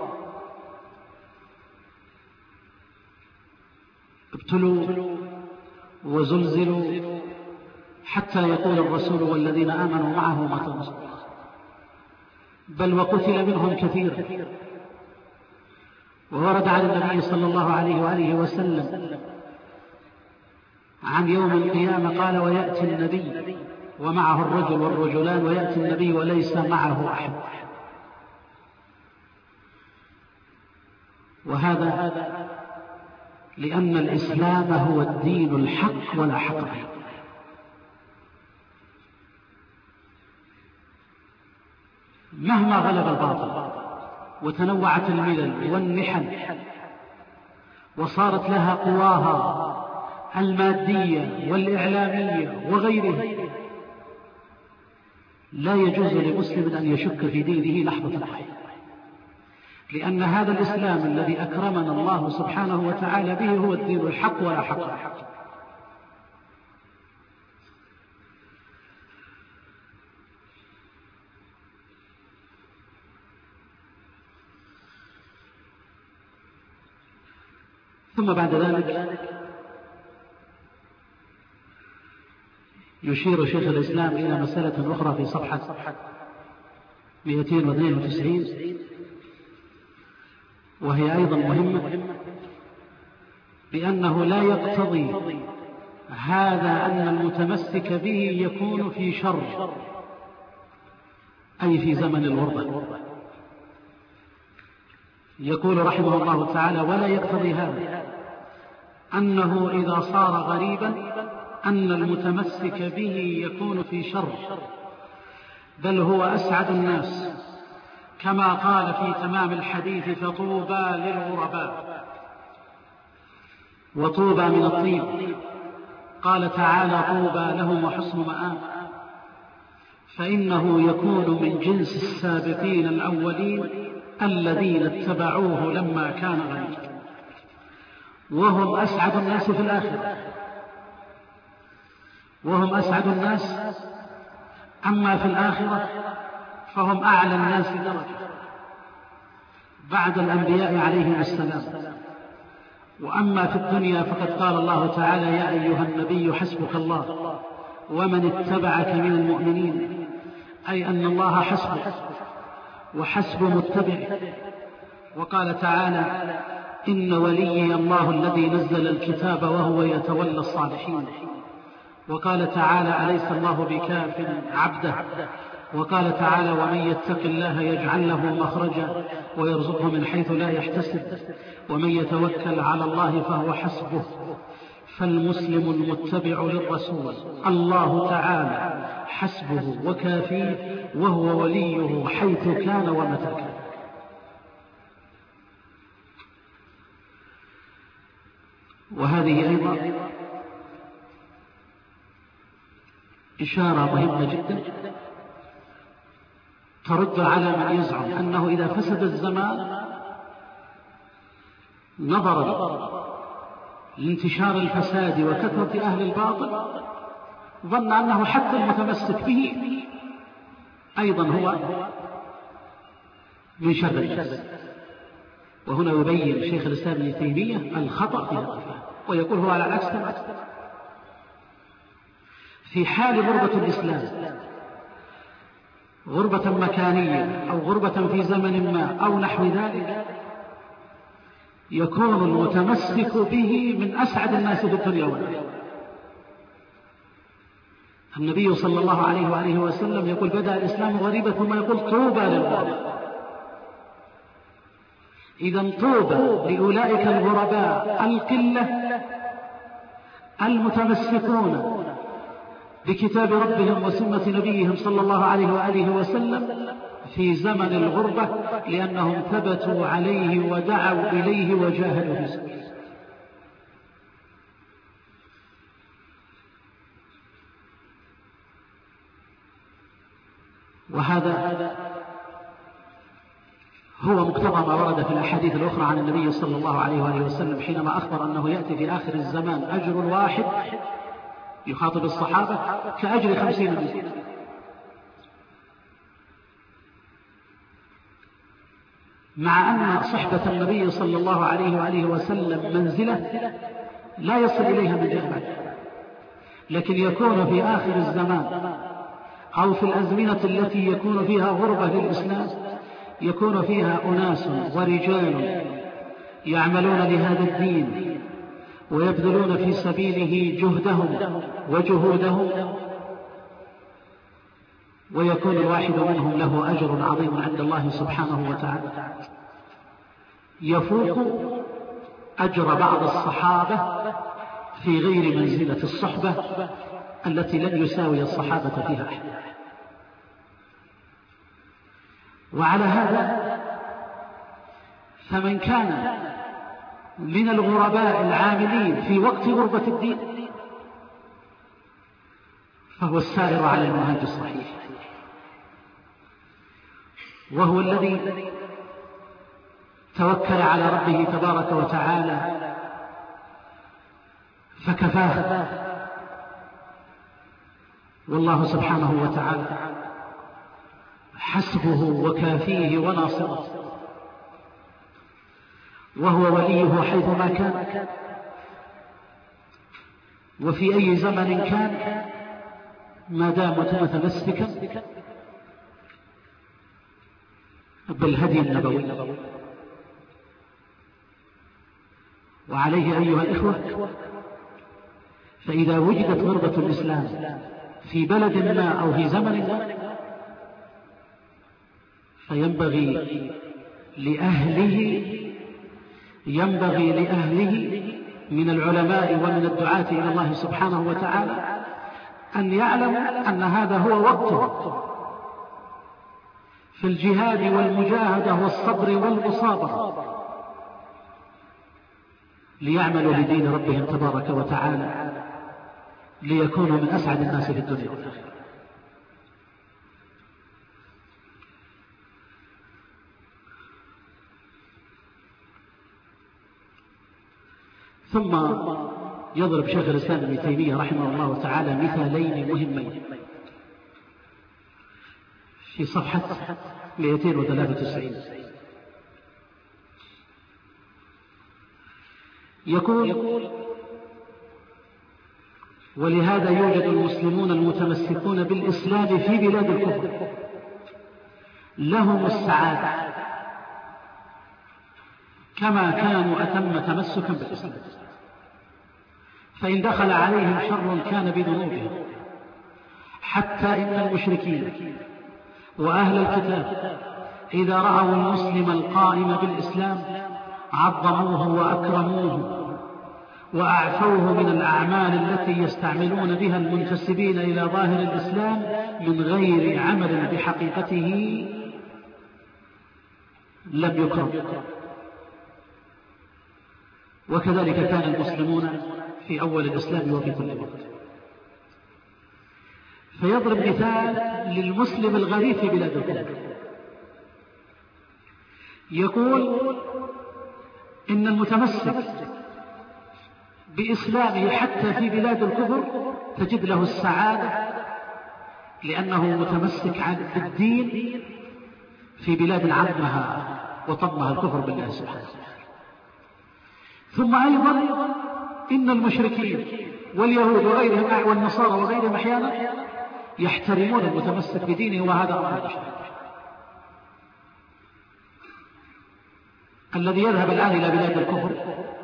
ابتلوا وزلزلوا حتى يقول الرسول والذين آمنوا معه متى نصر، بل وقتل منهم كثير. وورد عن النبي صلى الله عليه وآله وسلم عن يوم القيامة قال: ويأتي النبي ومعه الرجل والرجلان، ويأتي النبي وليس معه أحد. وهذا لأن الإسلام هو الدين الحق ولا حق فيه. مهما غلب الباطل وتنوعت الملل والنحل وصارت لها قواها المادية والإعلامية وغيرها، لا يجوز لمسلم أن يشك في دينه لحظة واحدة، لأن هذا الإسلام الذي أكرمنا الله سبحانه وتعالى به هو الدين الحق ولا حق الحق. ثم بعد ذلك يشير شيخ الإسلام إلى مسألة أخرى في صفحة مئتين واثنين وتسعين، وهي أيضا مهمة، بأنه لا يقتضي هذا أن المتمسك به يكون في شر، أي في زمن الغربة. يقول رحمه الله تعالى: ولا يقتضي هذا أنه إذا صار غريبا أن المتمسك به يكون في شر، بل هو أسعد الناس، كما قال في تمام الحديث: فطوبى للغرباء. وطوبى من الطيب، قال تعالى: طوبى لهم وحسن مآب، فإنه يكون من جنس السابقين الأولين الذين اتبعوه لما كان غريبا، وهم أسعد الناس في الآخرة، وهم أسعد الناس. أما في الآخرة فهم أعلى الناس درجة بعد الأنبياء عليهم السلام. وأما في الدنيا فقد قال الله تعالى: يا أيها النبي حسبك الله ومن اتبعك من المؤمنين، أي أن الله حسبه وحسب متبعه. وقال تعالى: إن وليي الله الذي نزل الكتاب وهو يتولى الصالحين. وقال تعالى: أليس الله بكاف عبده. وقال تعالى: ومن يتق الله يجعل له مخرجا ويرزقه من حيث لا يحتسب ومن يتوكل على الله فهو حسبه. فالمسلم المتبع للرسول الله تعالى حسبه وكافيه، وهو وليه حيث كان ومتى كان. وهذه أيضا إشارة مهمة جدا ترد على من يزعم أنه إذا فسد الزمان نظرا لانتشار الفساد وكثرة أهل الباطل ظن أنه حتى المتمسك به أيضا هو من شر الناس. وهنا يبين شيخ الإسلام ابن تيمية الخطأ في هذا الفهم، ويقول هو على العكس تماما. في حال غربة الإسلام، غربة مكانية أو غربة في زمن ما أو نحو ذلك، يكون المتمسك به من أسعد الناس في الدنيا والآخرة. النبي صلى الله عليه وآله وسلم يقول: بدأ الإسلام غريبا، ثم يقول: طوبى للغرباء. إذا طوبى لأولئك الغرباء القلة المتمسكون بكتاب ربهم وسنة نبيهم صلى الله عليه وآله وسلم في زمن الغربة، لأنهم ثبتوا عليه ودعوا إليه وجاهدوا في سبيله. وهذا هو مقتضى ما ورد في الأحاديث الأخرى عن النبي صلى الله عليه وآله وسلم حينما أخبر أنه يأتي في آخر الزمان أجر الواحد، يخاطب الصحابة، كأجر خمسين مسلم. مع أن صحبة النبي صلى الله عليه وآله وسلم منزلة لا يصل إليها من جهة، لكن يكون في آخر الزمان أو في الأزمنة التي يكون فيها غربة للإسلام، يكون فيها أناس ورجال يعملون لهذا الدين ويبذلون في سبيله جهدهم وجهودهم، ويكون الواحد منهم له أجر عظيم عند الله سبحانه وتعالى يفوق أجر بعض الصحابة في غير منزلة الصحبة التي لن يساوي الصحابة فيها أحد. وعلى هذا فمن كان من الغرباء العاملين في وقت غربة الدين فهو السائر على المنهج الصحيح، وهو الذي توكل على ربه تبارك وتعالى فكفاه، والله سبحانه وتعالى حسبه وكافيه وناصره، وهو وليه حيثما كان وفي أي زمن كان، ما دام متمسكا بالهدي النبوي. وعليه أيها الإخوة، فإذا وجدت غربة الإسلام في بلد ما أو في زمن ما، فينبغي لأهله ينبغي لأهله من العلماء ومن الدعاة إلى الله سبحانه وتعالى أن يعلموا أن هذا هو وقته في الجهاد والمجاهدة والصبر والمصابرة، ليعملوا لدين ربهم تبارك وتعالى، ليكونوا من أسعد الناس في الدنيا والآخرة. ثم يضرب شيخ الإسلام ابن تيمية رحمه الله تعالى مثالين مهمين في صفحة مئتين وثلاثة وتسعين. يقول: ولهذا يوجد المسلمون المتمسكون بالإسلام في بلاد الكفر لهم السعادة كما كانوا أتم تمسكا بالإسلام، فإن دخل عليهم شر كان بذنوبهم، حتى إن المشركين وأهل الكتاب إذا رأوا المسلم القائم بالإسلام عظموه وأكرموه وأعفوه من الأعمال التي يستعملون بها المنتسبين إلى ظاهر الإسلام من غير عمل بحقيقته لم يكرم. وكذلك كان المسلمون في أول الإسلام وفي كل وقت. فيضرب مثال للمسلم الغريب في بلاد الكفر، يقول: إن المتمسك بإسلامه حتى في بلاد الكفر تجد له السعادة، لأنه متمسك بالدين في بلاد عمها وطمها الكفر بالله سبحانه وتعالى. ثم أيضا إن المشركين واليهود وغيرهم والنصارى وغيرهم أحيانا يحترمون المتمسك بدينه، وهذا أمر مشرك. الذي يذهب الآن إلى بلاد الكفر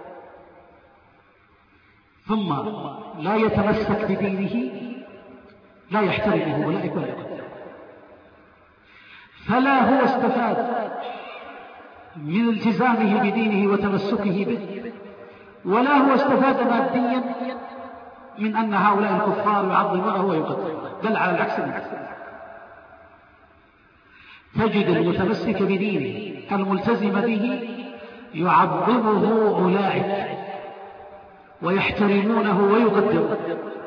ثم لا يتمسك بدينه لا يحترمه أولئك ولا يقدره، فلا هو استفاد من التزامه بدينه وتمسكه به، ولا هو استفاد ماديا من أن هؤلاء الكفار يعظمونه ويقدرونه، بل على العكس. تجد المتمسك بدينه الملتزم به يعظمه أولئك ويحترمونه ويقدرونه.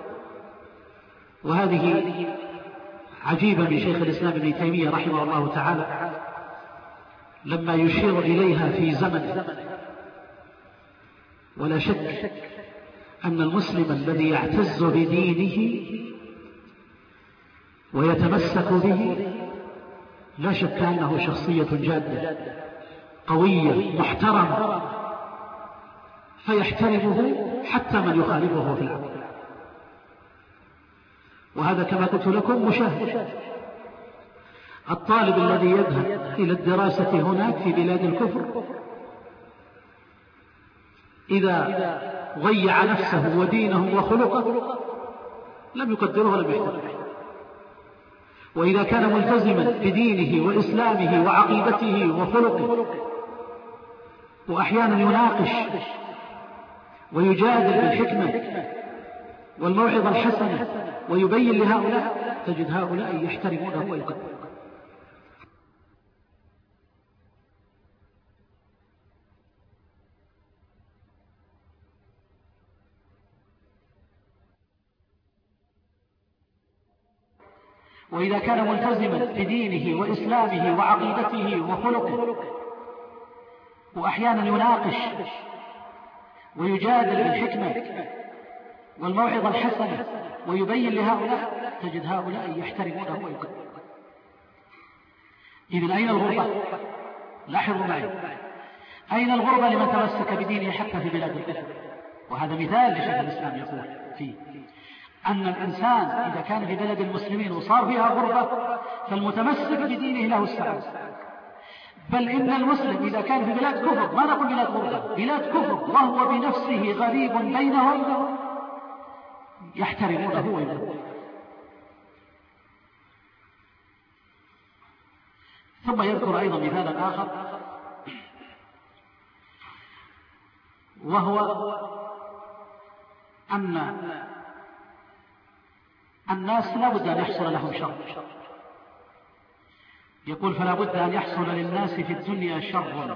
وهذه عجيبة من شيخ الإسلام ابن تيمية رحمه الله تعالى لما يشير إليها في زمن. ولا شك أن المسلم الذي يعتز بدينه ويتمسك به لا شك أنه شخصية جادة قوية محترمة، فيحترمه حتى من يخالفه في العمل. وهذا كما قلت لكم مشاهد. الطالب الذي يذهب إلى الدراسة هناك في بلاد الكفر إذا ضيع نفسه ودينه وخلقه لم يقدره ولم يحترمه، وإذا كان ملتزما بدينه وإسلامه وعقيدته وخلقه وأحيانا يناقش ويجادل بالحكمة والموعظة الحسنة ويبين لهؤلاء، تجد هؤلاء يحترمونه ويقدرونه. وإذا كان ملتزما بدينه وإسلامه وعقيدته وخلقه، وأحيانا يناقش ويجادل بالحكمة والموعظة الحسنة ويبين لهؤلاء، تجد هؤلاء يحترمونه ويقدرونه. إذن أين الغربة؟ لاحظوا معي، أين الغربة لمن تمسك بدينه حتى في بلاد الكفر؟ وهذا مثال لشيخ الإسلام يقول فيه أن الإنسان إذا كان في بلد المسلمين وصار فيها غربة فالمتمسك بدينه له السعادة، بل إن المسلم إذا كان في بلاد كفر، ما نقول بلاد غربة، بلاد كفر وهو بنفسه غريب بينهم، يحترمونه ويقدرونه. ثم يذكر أيضا مثالا آخر، وهو أن الناس لا بد أن يحصل لهم شر. يقول فلا بد أن يحصل للناس في الدنيا شر،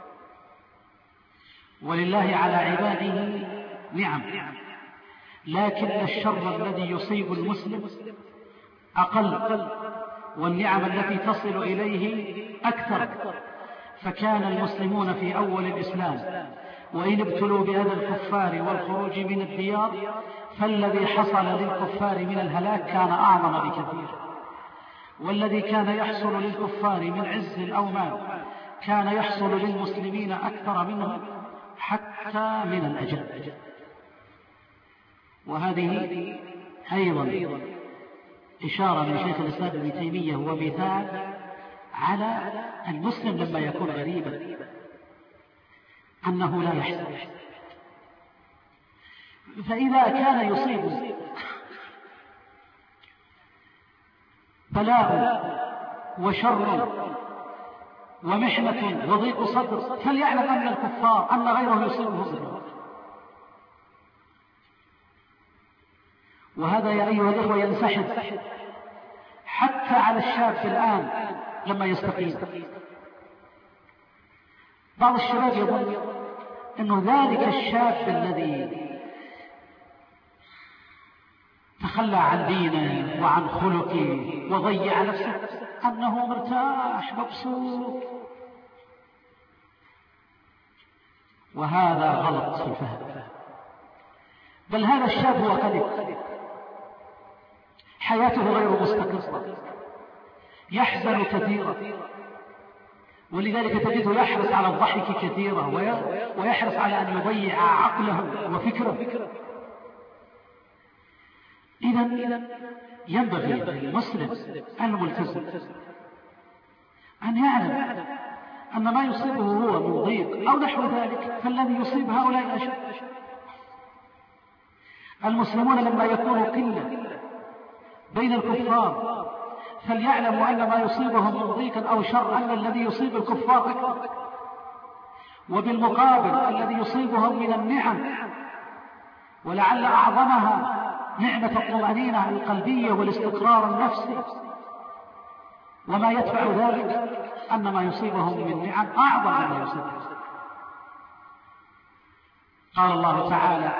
ولله على عباده نعم، لكن الشر الذي يصيب المسلم أقل، والنعم التي تصل إليه أكثر. فكان المسلمون في أول الإسلام وإن ابتلوا بأذى الكفار والخروج من الديار، فالذي حصل للكفار من الهلاك كان أعظم بكثير، والذي كان يحصل للكفار من عز أو مال كان يحصل للمسلمين أكثر منه حتى من الأجل. وهذه أيضا إشارة من شيخ الإسلام ابن تيمية، هو مثال على المسلم لما يكون غريبا أنه لا يحزن. فإذا كان يصيب بلاء وشر ومحنة وضيق صدر فليعلم أن الكفار أن غيره يصيبه ضر. وهذا يا أيها الأخوة ينسحب حتى على الشاب الآن لما يستقيم. بعض الشباب يظن أنه ذلك الشاب الذي تخلى عن دينه وعن خلقه وضيع نفسه أنه مرتاح مبسوط، وهذا غلط في الفهم. بل هذا الشاب هو قلق، حياته غير مستقرة، يحزن كثيرا، ولذلك تجده يحرص على الضحك كثيرا ويحرص على أن يضيع عقله وفكره. إذن ينبغي للمسلم الملتزم أن يعلم أن ما يصيبه هو من ضيق أو نحو ذلك فالذي يصيب هؤلاء أشد. المسلمون لما يكونوا قلة بين الكفار فليعلموا أن ما يصيبهم من ضيق أو شر أن الذي يصيب الكفار أكثر، وبالمقابل الذي يصيبهم من النعم ولعل أعظمها نعمة الطمأنينة القلبية والاستقرار النفسي، وما يتبع ذلك أن ما يصيبهم من نعم أعظم مما يصيبهم. قال الله تعالى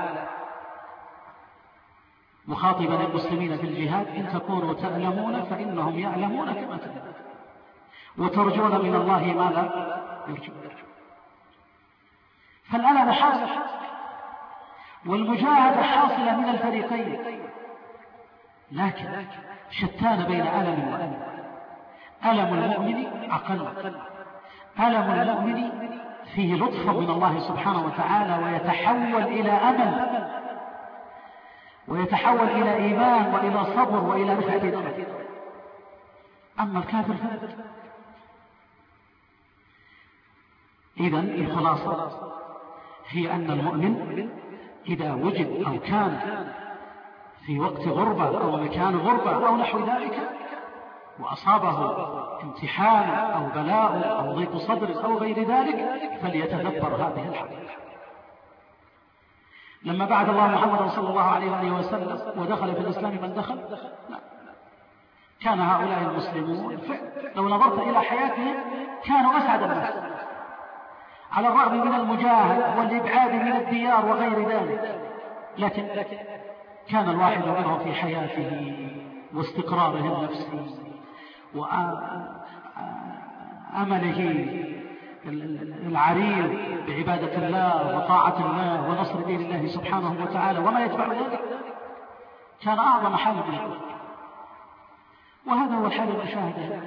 مخاطبا المسلمين في الجهاد إن تكونوا تألمون فإنهم يعلمون كما تألمون وترجون من الله ما لا يرجون. فالألم حاصل والمجاهدة حاصلة من الفريقين، لكن شتان بين ألم وألم. ألم المؤمن أقل، ألم المؤمن فيه لطف من الله سبحانه وتعالى ويتحول إلى أمل ويتحول إلى إيمان وإلى صبر وإلى رفعة درجة. أما الكافر فلا. إذن الخلاصة هي أن المؤمن إذا وجد أو كان في وقت غربة أو مكان غربة أو نحو ذلك وأصابه امتحان أو بلاء أو ضيق صدر أو غير ذلك فليتدبر هذه الحقيقة. لما بعث الله محمد صلى الله عليه وسلم ودخل في الإسلام من دخل، لا. كان هؤلاء المسلمون لو نظرت إلى حياتهم كانوا أسعد الناس على الرغم من المجاهد والإبعاد من الديار وغير ذلك، لكن كان الواحد منهم في حياته واستقراره النفسي وأمله العريض بعبادة الله وطاعة الله ونصر دين الله سبحانه وتعالى وما يتبع ذلك، كان أعظم حال من الكفر. وهذا هو الحال المشاهد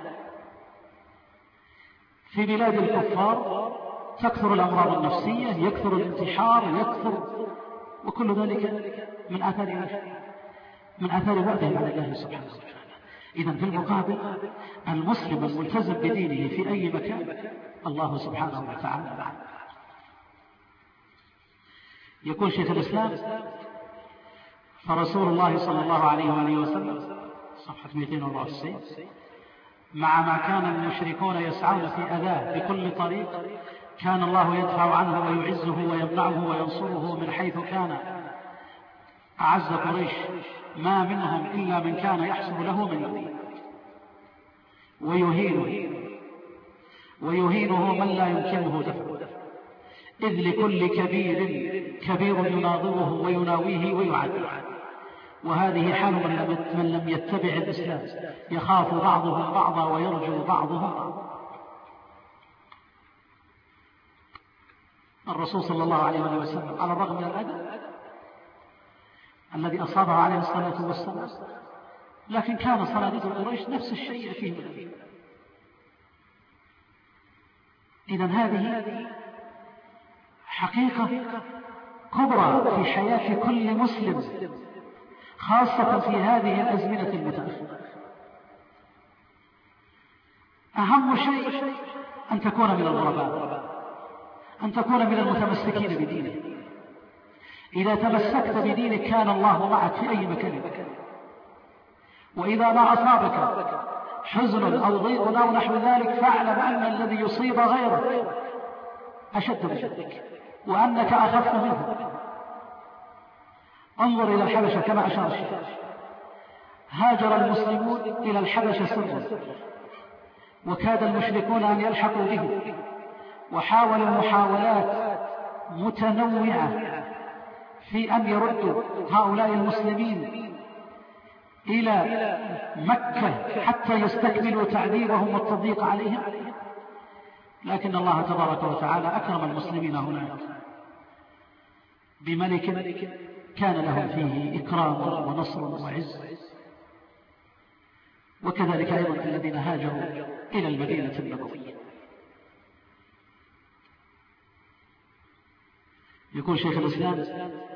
في بلاد الكفار، تكثر الأمراض النفسية، يكثر الانتحار، يكثر، وكل ذلك من آثار من آثار بعدهم عن الله سبحانه وتعالى. إذن في المقابل المسلم الملتزم بدينه في أي مكان الله سبحانه وتعالى معه. يقول شيخ الإسلام: فرسول الله صلى الله عليه وآله وسلم، صفحة مئتين وأربعة وتسعين، مع ما كان المشركون يسعون في أذاه بكل طريق، كان الله يدفع عنه ويعزه ويمنعه وينصره من حيث كان أعز قريش ما منهم إلا من كان يحصل له من يؤذيه ويهينه ويهينه من لا يمكنه دفعه، إذ لكل كبير كبير يناظره ويناويه ويعاديه. وهذه حال من لم يتبع الإسلام، يخاف بعضهم بعضا ويرجو بعضهم بعضا. الرسول صلى الله عليه وسلم على الرغم من الأذى الذي أصابه عليه الصلاة والسلام، لكن كان صناديد قريش نفس الشيء فيه من الأذى. إذن هذه حقيقة كبرى في حياة كل مسلم، خاصة في هذه الأزمنة المتأخرة. أهم شيء أن تكون من الغرباء، أن تكون من المتمسكين بدينه. إذا تمسكت بدينك كان الله معك في أي مكان، وإذا ما أصابك حزن أو ضيق أو نحو ذلك فاعلم أن الذي يصيب غيرك أشد بشدك وأنك أخف منه. انظر إلى الحبشة كما أشار الشيخ، هاجر المسلمون إلى الحبشة سرا، وكاد المشركون أن يلحقوا به، وحاولوا محاولات متنوعة في أن يردوا هؤلاء المسلمين إلى مكة حتى يستكملوا تعذيبهم والتضييق عليهم، لكن الله تبارك وتعالى أكرم المسلمين هناك بملك كان لهم فيه إكرام ونصر وعز. وكذلك أيضا الذين هاجروا إلى المدينة النبوية. يقول شيخ الإسلام: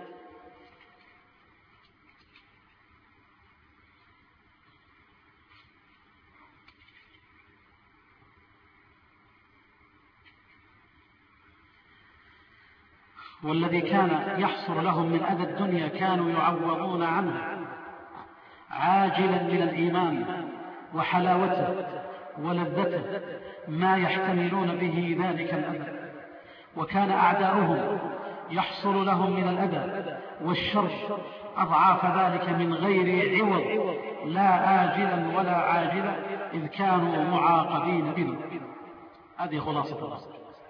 والذي كان يحصل لهم من أذى الدنيا كانوا يعوضون عنه عاجلا من الإيمان وحلاوته ولذته ما يحتملون به ذلك الأذى. وكان أعداؤهم يحصل لهم من الأذى والشر أضعاف ذلك من غير عوض، لا آجلا ولا عاجلا، إذ كانوا معاقبين به. هذه خلاصة الله.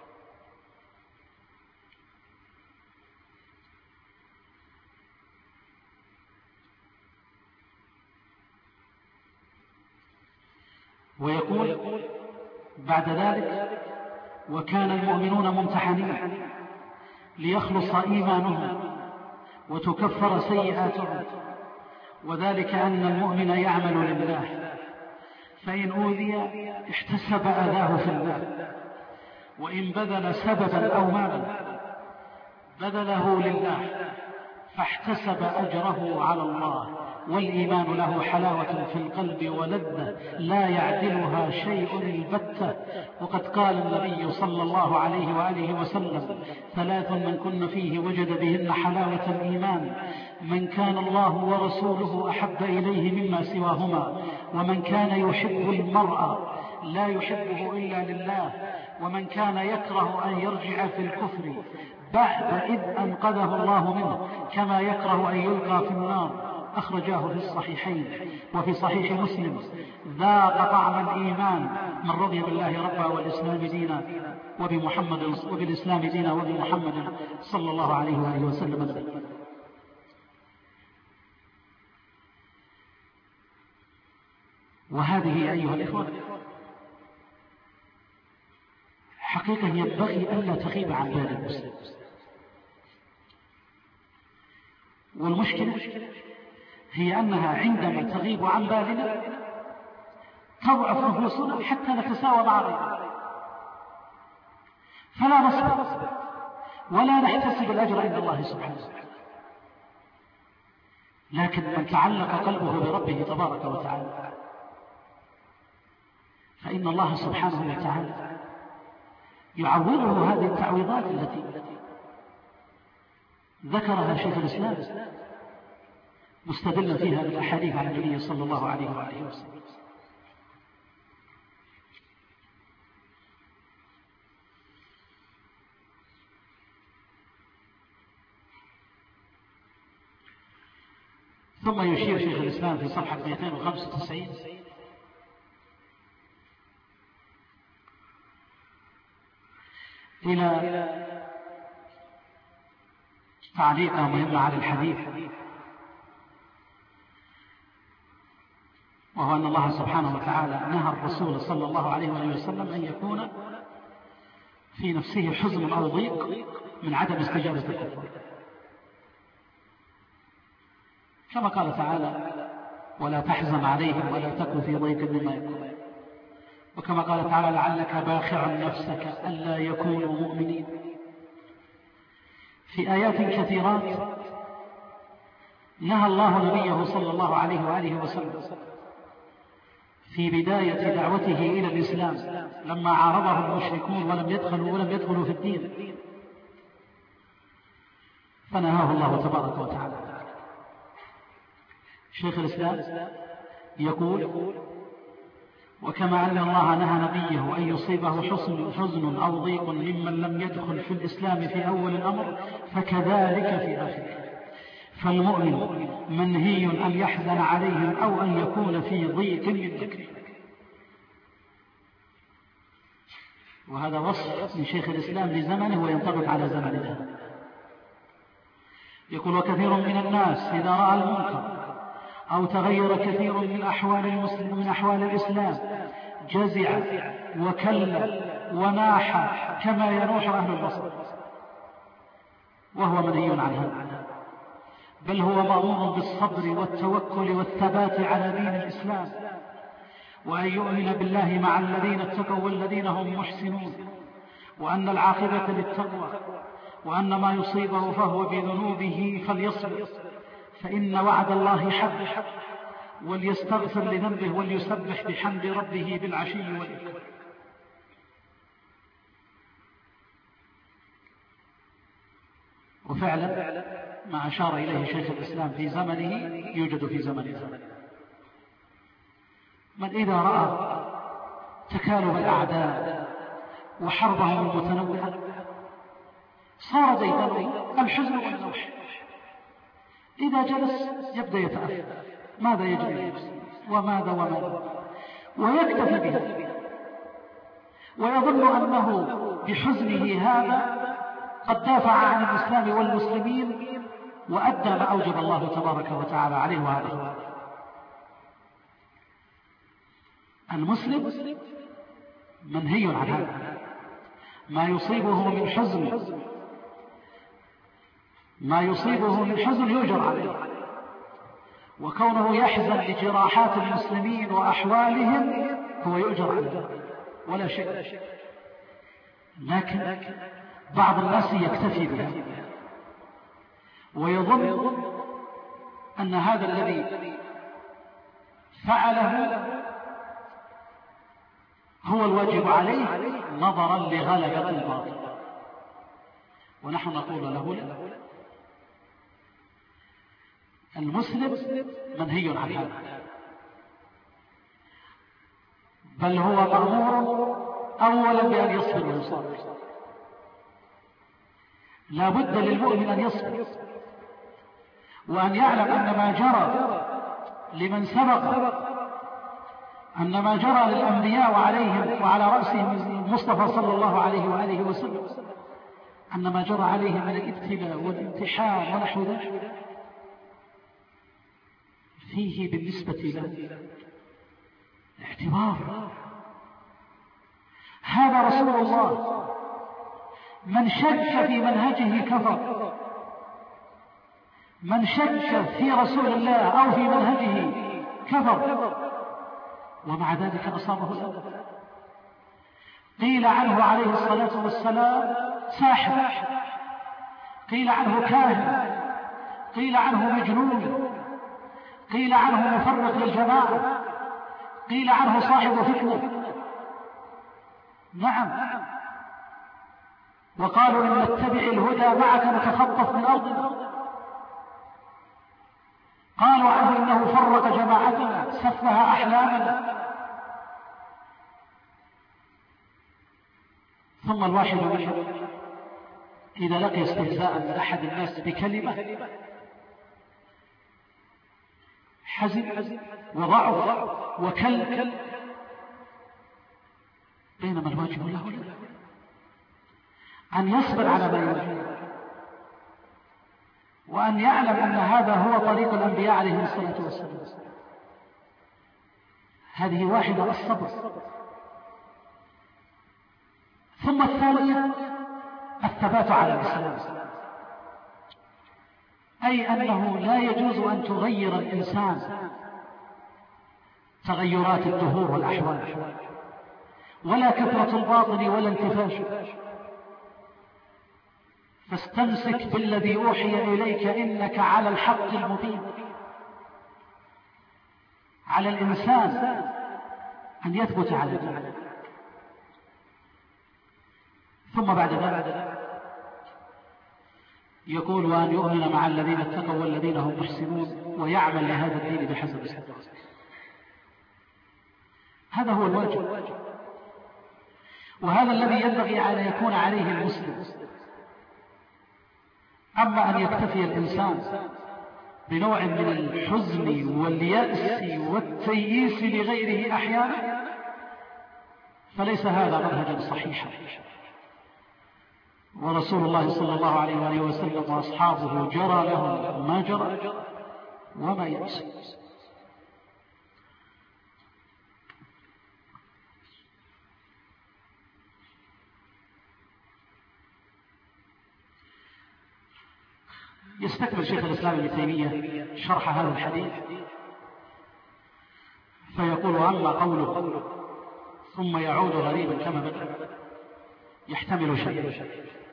ويقول بعد ذلك: وكان المؤمنون ممتحنين ليخلص إيمانهم وتكفر سيئاتهم، وذلك أن المؤمن يعمل لله، فإن أوذي احتسب أذاه في الله، وإن بذل سببا أو مالا بذله لله فاحتسب أجره على الله. والإيمان له حلاوة في القلب ولذة لا يعدلها شيء البتة. وقد قال النبي صلى الله عليه وآله وسلم: ثلاث من كن فيه وجد بهن حلاوة الإيمان: من كان الله ورسوله أحب إليه مما سواهما، ومن كان يحب المرء لا يحبه إلا لله، ومن كان يكره أن يرجع في الكفر بعد إذ أنقذه الله منه كما يكره أن يلقى في النار. أخرجاه في الصحيحين وفي صحيح مسلم: ذاق طعم الإيمان من رضي بالله ربا والإسلام دينا وبمحمد وبالإسلام دينا وبمحمد صلى الله عليه وآله وسلم. وهذه أيها الإخوة حقيقة ينبغي ألا تغيب عن بال المسلم. والمشكلة هي أنها عندما تغيب عن بالنا تضعف نفوسنا حتى نتساوى مع غيرنا، فلا نصبر ولا نحتسب الأجر عند الله سبحانه وتعالى. لكن من تعلق قلبه بربه تبارك وتعالى فإن الله سبحانه وتعالى يعوضه هذه التعويضات التي ذكرها شيخ الإسلام مستدلا فيها بالأحاديث عن النبي صلى الله عليه وآله وسلم. ثم يشير شيخ الإسلام في صفحة مئتين وخمسة وتسعين إلى تعليقة مهمة على الحديث، وهو أن الله سبحانه وتعالى نهى الرسول صلى الله عليه وسلم أن يكون في نفسه حزن أو ضيق من عدم استجابة الكفار، كما قال تعالى ولا تحزن عليهم ولا تكن في ضيق مما يكون، وكما قال تعالى لعلك باخع نفسك ألا يكونوا مؤمنين. في آيات كثيرات نهى الله نبيه صلى الله عليه وآله وسلم في بداية دعوته إلى الإسلام لما عارضه المشركون ولم يدخلوا ولم يدخلوا في الدين، فنهاه الله تبارك وتعالى. شيخ الإسلام يقول وكما أن الله نهى نبيه أن يصيبه حزن, حزن أو ضيق ممن لم يدخل في الإسلام في أول الأمر فكذلك في آخره، فالمؤمن منهي أن يحزن عليهم أو أن يكون في ضيق من ذكره. وهذا وصف من شيخ الإسلام لزمنه وينطبق على زمننا. يقول وكثير من الناس إذا رأى المنكر أو تغير كثير من أحوال المسلم من أحوال الإسلام جزع وكل وناح كما ينوح أهل البصر، وهو منهي عن هذا، بل هو مأمور بالصبر والتوكل والثبات على دين الإسلام، وأن يؤمن بالله مع الذين اتقوا والذين هم محسنون، وأن العاقبة للتقوى، وأن ما يصيبه فهو بذنوبه فليصبر فإن وعد الله حق، وليستغفر لذنبه وليسبح بحمد ربه بالعشي والإبكار. وفعلا ما أشار إليه شيخ الإسلام في زمنه يوجد في زمنه. من إذا رأى تكالب الأعداء وحربهم المتنوعة صار ديدنه الحزن والنوح، إذا جلس يبدأ يتأثر ماذا يجري وماذا وماذا ويكتفي بها، ويظن أنه بحزنه هذا قد دافع عن الإسلام والمسلمين وأدى ما أوجب الله تبارك وتعالى عليه وعليه. المسلم منهي عن هذا، ما يصيبه من حزن ما يصيبه من حزن يؤجر عليه، وكونه يحزن لجراحات المسلمين وأحوالهم هو يؤجر عليه ولا شيء. لكن بعض الناس يكتفي بها ويظن أن هذا الذي فعله هو الواجب عليه نظرا لغلبة الباطل، ونحن نقول له لا، المسلم منهي عن هذا، بل هو مأمور أولا بأن يصبر ويصبر. لا بد للمؤمن أن يصبر وأن يعلم أن ما جرى لمن سبق، أن ما جرى للأنبياء وعليهم وعلى رأسهم المصطفى صلى الله عليه وآله وسلم، أن ما جرى عليهم من الابتلاء والامتحان ونحو ذلك فيه بالنسبة له اعتبار. هذا رسول الله، من شك في منهجه كفر، من شك في رسول الله أو في منهجه كفر، ومع ذلك أصابه الأذى. قيل عنه عليه الصلاة والسلام ساحر، قيل عنه كاهن، قيل عنه مجنون، قيل عنه مفرق للجماعة، قيل عنه صاحب فتنة. نعم، وقالوا إن نتبع الهدى معك نتخطف من أرضنا. قالوا عنه إنه فرق جماعتنا، سفه أحلامنا. ثم الواحد منهم إذا لقي استهزاء من أحد الناس بكلمة حزن وضعف وكل، بينما الواجب له أن يصبر على ما يواجهه، وأن يعلم أن هذا هو طريق الأنبياء عليهم الصلاة والسلام. هذه واحدة، الصبر. ثم الثالثة الثبات على الإسلام، أي أنه لا يجوز أن تغير الإنسان تغيرات الدهور والأحوال، ولا كثرة الباطل ولا انتفاشه. فاستمسك بالذي أوحي إليك إنك على الحق المبين. على الإنسان أن يثبت على ذلك. ثم بعد ذلك يقول وأن يؤمن مع الذين اتقوا والذين هم محسنون ويعمل لهذا الدين بحسب استطاعته. هذا هو الواجب، وهذا الذي ينبغي أن يكون عليه المسلم. أما أن يكتفي الإنسان بنوع من الحزن واليأس والتيئيس لغيره أحيانا، فليس هذا منهجا صحيحا. ورسول الله صلى الله عليه وآله وسلم وأصحابه جرى لهم ما جرى وما يأس. يستكمل شيخ الإسلام ابن تيمية شرح هذا الحديث فيقول أما قوله ثم يعود غريبا كما بدأ يحتمل شيء،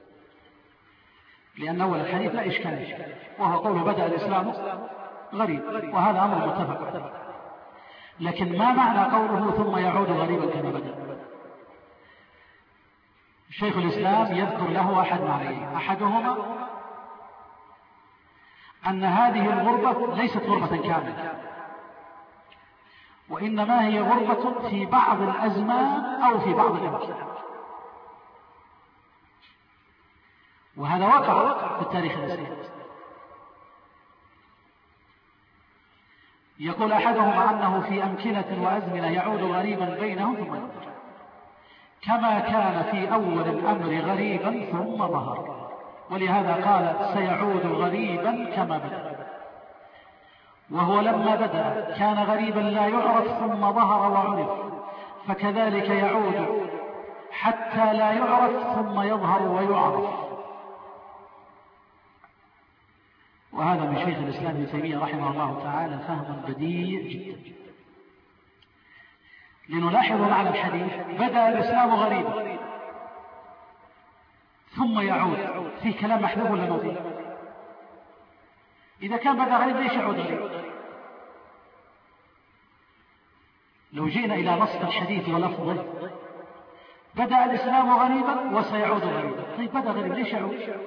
لأن أول الحديث لا إشكال، وهو قوله بدأ الإسلام غريب، وهذا أمر متفق. لكن ما معنى قوله ثم يعود غريبا كما بدأ؟ شيخ الإسلام يذكر له أحد معنيين، أحدهما أن هذه الغربة ليست غربة كاملة، وإنما هي غربة في بعض الأزمان أو في بعض الأمكنة، وهذا وقع في التاريخ الإسلامي. يقول أحدهم أنه في أمكنة وأزمنة يعود غريبا بينهم ثم يرجع، كما كان في أول الأمر غريبا ثم ظهر، ولهذا قال سيعود غريبا كما بدأ. وهو لما بدأ كان غريبا لا يعرف ثم ظهر وعرف، فكذلك يعود حتى لا يعرف ثم يظهر ويعرف. وهذا من شيخ الإسلام ابن تيمية رحمه الله تعالى فهم بديع جدا. لنلاحظ معنى الحديث بدأ الإسلام غريبا ثم يعود، في كلام محذوف ولا موجود؟ إذا كان بدأ غريب ليش يعود غريب؟ لو جئنا إلى نص الحديث ولفظه بدأ الإسلام غريبا وسيعود غريبا، طيب بدأ غريب ليش يعود؟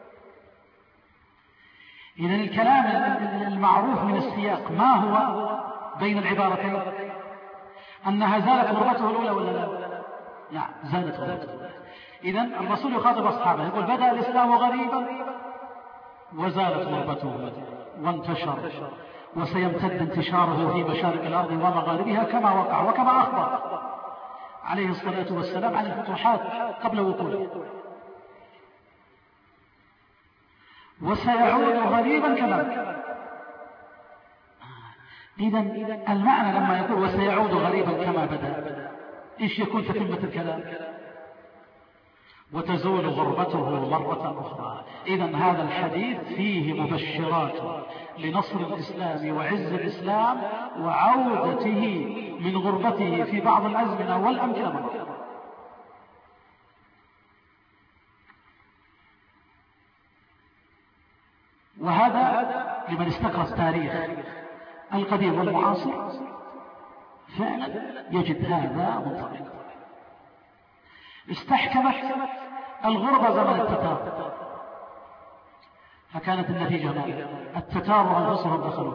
إذن الكلام المعروف من السياق ما هو بين العبارتين؟ أنها زالت غربته الأولى ولا لا؟ لا، زالت غربته. إذن الرسول يخاطب أصحابه يقول بدأ الإسلام غريبا وزالت غربته وانتشر، وسيمتد انتشاره في مشارق الأرض ومغاربها كما وقع وكما أخبر عليه الصلاة والسلام عن الفتوحات قبل وقوعه. وسيعود غريبا كما. إذا المعنى لما يقول وسيعود غريبا كما بدأ، إيش يكون تتمة الكلام؟ وتزول غربته مرة أخرى. إذا هذا الحديث فيه مبشرات لنصر الإسلام وعز الإسلام وعودته من غربته في بعض الأزمنة والأمكنة مرة أخرى. وهذا لمن استقرأ التاريخ القديم والمعاصر فعلا يجد هذا منطبقا. استحكمت الغربة زمن التتار، فكانت النتيجة ماذا؟ التتار أنفسهم دخلوا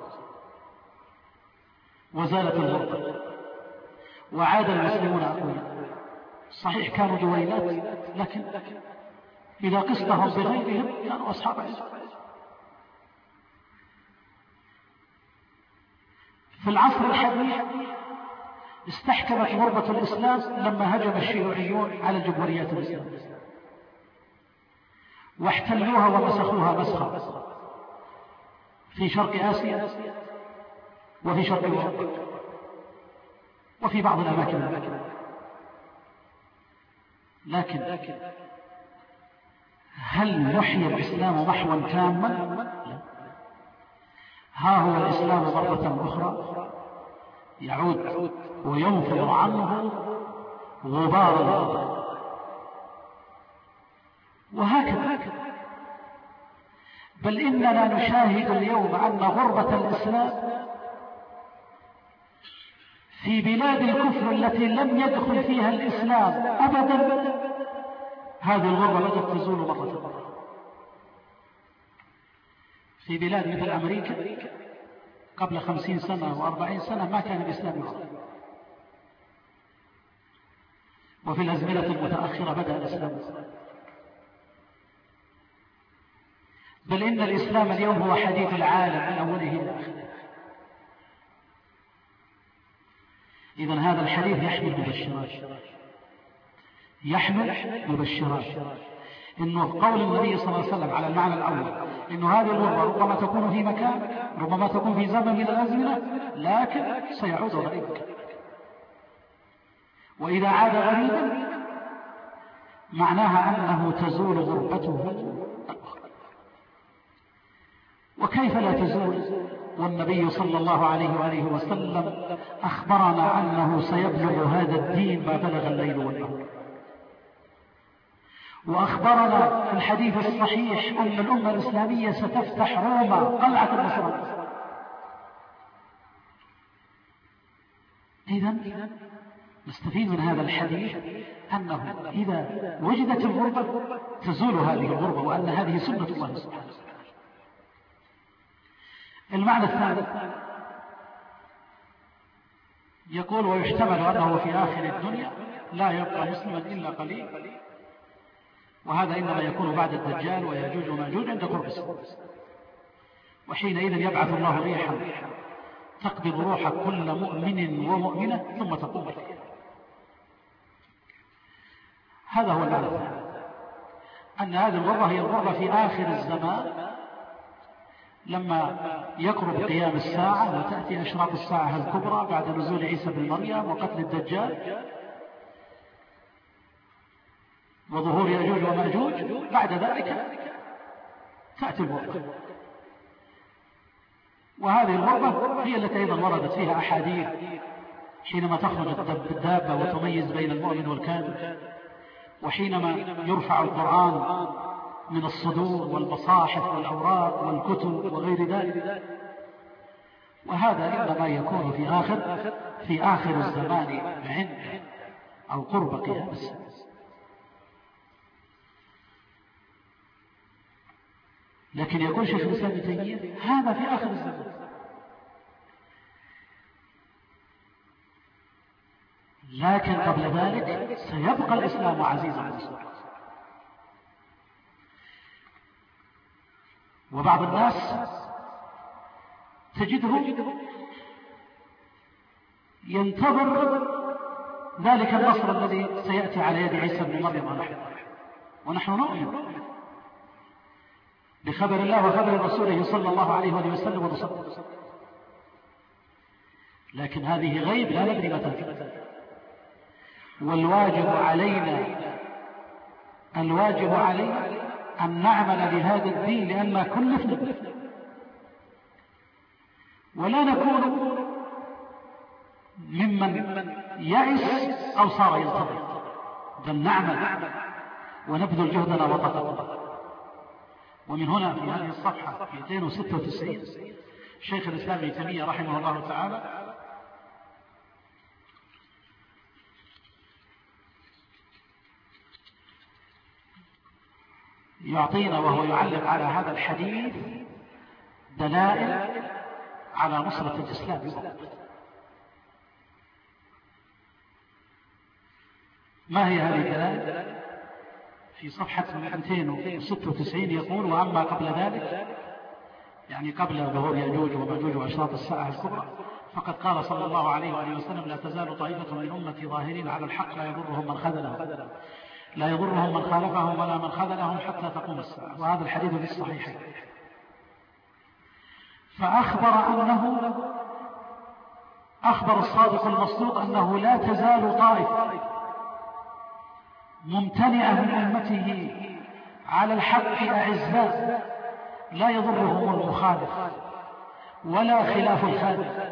وزالت الغربة وعاد المسلمون أقوياء. صحيح كانوا دويلات، لكن إذا قصتهم بغيرهم كانوا أصحاب عز. في العصر الحديث استحكمت غربة الإسلام لما هجم الشيوعيون على الجمهوريات الإسلامية واحتلوها ومسخوها مسخا في شرق آسيا وفي شرق أوروبا وفي بعض الأماكن. لكن هل يحيي الإسلام محوا تاما؟ لا. ها هو الإسلام مرة أخرى يعود وينفض عنه غبار الغربة. وهكذا بل إننا نشاهد اليوم أن غربة الإسلام في بلاد الكفر التي لم يدخل فيها الإسلام أبدا هذه الغربة بدأت تزول مرة أخرى. في بلاد مثل أمريكا قبل خمسين سنة وأربعين سنة ما كان الإسلام يغرب، وفي الأزمنة المتأخرة بدأ الإسلام، بل إن الإسلام اليوم هو حديث العالم من أوله إلى آخره. إذن هذا الحديث يحمل مبشرات، يحمل مبشرات إنه قول النبي صلى الله عليه وسلم على المعنى الأول إنه هذه الغربة ربما تكون في مكان، ربما تكون في زمن من الأزمنة، لكن سيعود غريبا. وإذا عاد غريبا معناها أنه تزول غربته الأخرى. وكيف لا تزول والنبي صلى الله عليه وآله وسلم أخبرنا أنه سيبلغ هذا الدين ما بلغ الليل والنهار، وأخبرنا في الحديث الصحيح أن الأمة الإسلامية ستفتح روما قلعة النصرانية. إذن نستفيد من هذا الحديث أنه إذا وجدت الغربة تزول هذه الغربة، وأن هذه سنة الله سبحانه وتعالى. المعنى الثالث يقول ويحتمل أنه في آخر الدنيا لا يبقى مسلما إلا قليل، وهذا إنما يكون بعد الدجال ويأجوج ومأجوج عند قرب الساعة، وحينئذ يبعث الله ريحا تقبض روح كل مؤمن ومؤمنة ثم تقوم القيامة. هذا هو المعنى الثالث، أن هذه الغربة هي الغربة في آخر الزمان لما يقرب قيام الساعة وتأتي أشراط الساعة الكبرى بعد نزول عيسى بن مريم وقتل الدجال وظهور يأجوج ومأجوج. بعد ذلك تأتي الغربة، وهذه الغربة هي التي أيضا وردت فيها أحاديث حينما تخرج الدابة وتميز بين المؤمن والكافر، وحينما يرفع القرآن من الصدور والمصاحف والأوراق والكتب وغير ذلك. وهذا إنما يكون في آخر في آخر الزمان عند أو قرب قيام الساعة. لكن يقول شيخ الإسلام ابن تيمية هذا في آخر الزمان، لكن قبل ذلك سيبقى الإسلام عزيزا مصر. وبعض الناس تجده ينتظر ذلك النصر الذي سيأتي على يد عيسى بن مريم، ونحن نؤمن بخبر الله وخبر رسوله صلى الله عليه وسلم ونصدق. لكن هذه غيب لا ندري متى تأتي. والواجب علينا الواجب علينا أن نعمل لهذا الدين لأننا كلفنا، ولا نكون ممن يئس أو صار ينتظر، بل نعمل ونبذل جهدنا وطاقتنا. ومن هنا في هذه الصفحة مئتين وستة وتسعين شيخ الإسلام ابن تيمية رحمه الله تعالى يعطينا وهو يعلق على هذا الحديث دلائل على نصرة الإسلام. ما هي هذه الدلائل؟ في صفحة مئتين وستة وتسعين يقول: وأما قبل ذلك، يعني قبل ظهور يأجوج ومأجوج وأشراط الساعة الكبرى، فقد قال صلى الله عليه وآله وسلم: لا تزال طائفة من أمتي ظاهرين على الحق لا يضرهم من خذلهم لا يضرهم من خالفهم ولا من خذلهم حتى تقوم الساعة. وهذا الحديث في الصحيحين. فأخبر أنه أخبر الصادق المصدوق أنه لا تزال طائفة ممتنئة من أمته على الحق أعزاء لا يضرهم المخالف ولا خلاف الخالف.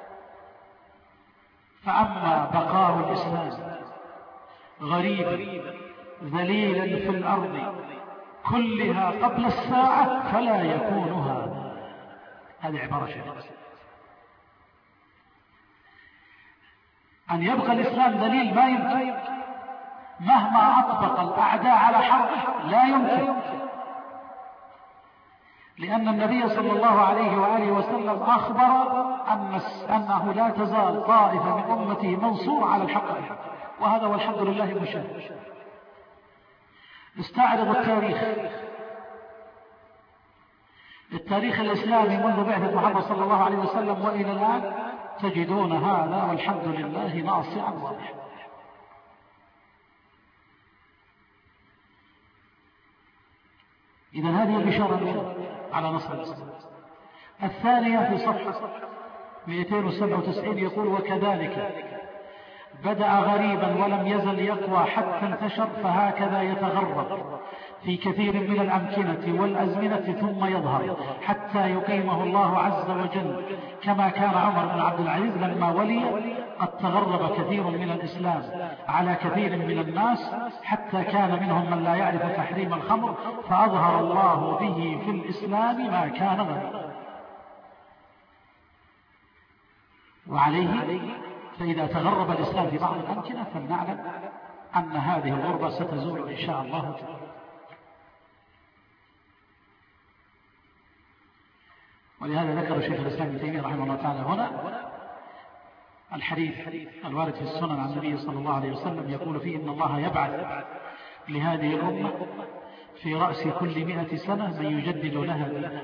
فأما بقاء الإسلام غريبا ذليلا في الأرض كلها قبل الساعة فلا يكون هذا. هذه عبارة شديدة. أن يبقى الإسلام ذليل ما يمكن، مهما أطبق الأعداء على حربه لا يمكن، لأن النبي صلى الله عليه وآله وسلم أخبر أن أنه لا تزال طائفة من أمته منصور على الحق، وهذا والحمد لله مشاهد. استعرض التاريخ التاريخ الإسلامي منذ بعثة محمد صلى الله عليه وسلم وإلى الآن، تجدون هذا والحمد لله ناصعا واضحا. إذن هذه البشارة على نصر الإسلام. الثانية في صفحة مئتين وسبعة وتسعين يقول: وكذلك بدأ غريبا ولم يزل يقوى حتى انتشر، فهكذا يتغرب في كثير من الأمكنة والأزمنة ثم يظهر حتى يقيمه الله عز وجل، كما كان عمر بن عبد العزيز لما ولي قد تغرب كثير من الإسلام على كثير من الناس، حتى كان منهم من لا يعرف تحريم الخمر، فأظهر الله به في الإسلام ما كان غريبا. وعليه فإذا تغرب الإسلام في بعض الأمكنة فلنعلم أن هذه الغربة ستزول إن شاء الله تعالى. ولهذا ذكر شيخ الإسلام ابن تيمية رحمه الله تعالى هنا الحديث الوارد في السنن عن النبي صلى الله عليه وسلم يقول فيه: إن الله يبعث لهذه الأمة في رأس كل مئة سنة من يجدد لها دينها.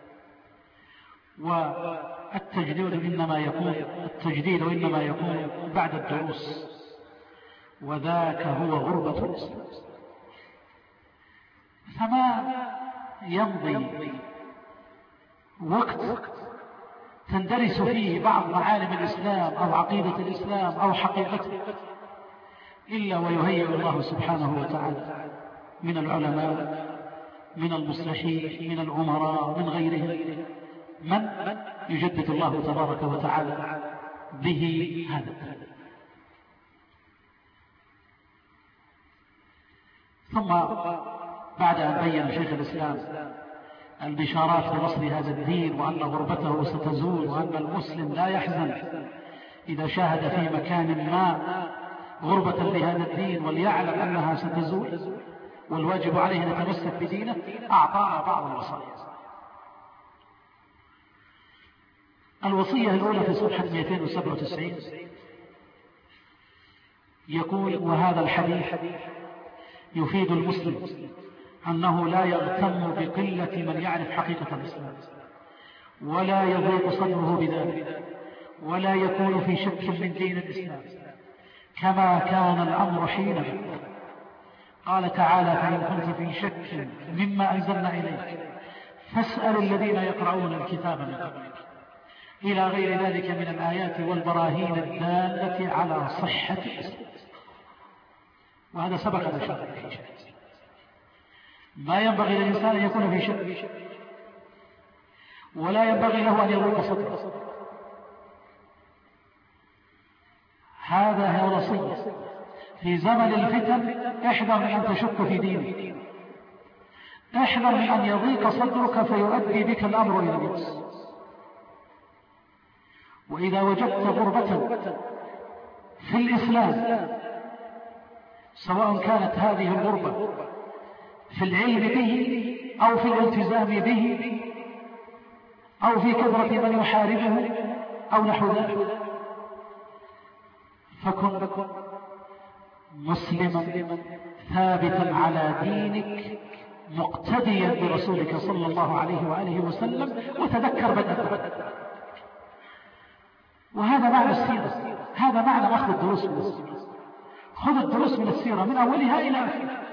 والتجديد إنما يكون التجديد إنما يكون بعد الدروس، وذاك هو غربة الإسلام. فما يمضي وقت تندرس فيه بعض معالم الإسلام أو عقيدة الإسلام أو حقيقته إلا ويهيئ الله سبحانه وتعالى من العلماء، من المصلحين، من الأمراء، من غيرهم، من يجدد الله تبارك وتعالى به هذا. ثم بعد أن بين شيخ الإسلام البشارات بنصر هذا الدين وأن غربته ستزول وأن المسلم لا يحزن إذا شاهد في مكان ما غربة لهذا الدين وليعلم أنها ستزول والواجب عليه أن يتمسك بدينه، أعطانا بعض الوصايا. الوصية الأولى في صفحة مئتين وسبعة وتسعين يقول: وهذا الحديث يفيد المسلم أنه لا يغتم بقلة من يعرف حقيقة الإسلام، ولا يضيق صدره بذلك، ولا يكون في شك من دين الإسلام، كما كان الأمر حين قال تعالى: فإن كنت في شك مما أنزلنا إليك فاسأل الذين يقرؤون الكتاب من قبلك إلى غير ذلك من الآيات والبراهين الدالة على صحة الإسلام. وهذا سبق الإشارة إليه. ما ينبغي للإنسان أن يكون في شك، ولا ينبغي له أن يضيق صدره. هذا هو الوصية. في زمن الفتن احذر من أن تشك في دينك، احذر من أن يضيق صدرك فيؤدي بك الأمر إلى اليأس. وإذا وجدت غربة في الإسلام، سواء كانت هذه الغربة في العلم به أو في الالتزام به أو في كثرة من يحاربه أو نحو ذلك، فكن مسلما ثابتا على دينك مقتديا برسولك صلى الله عليه وآله وسلم، وتذكر بدءا. وهذا معنى السيرة، هذا معنى أخذ الدروس من السيرة. خذ الدروس من السيرة من أولها إلى آخرها.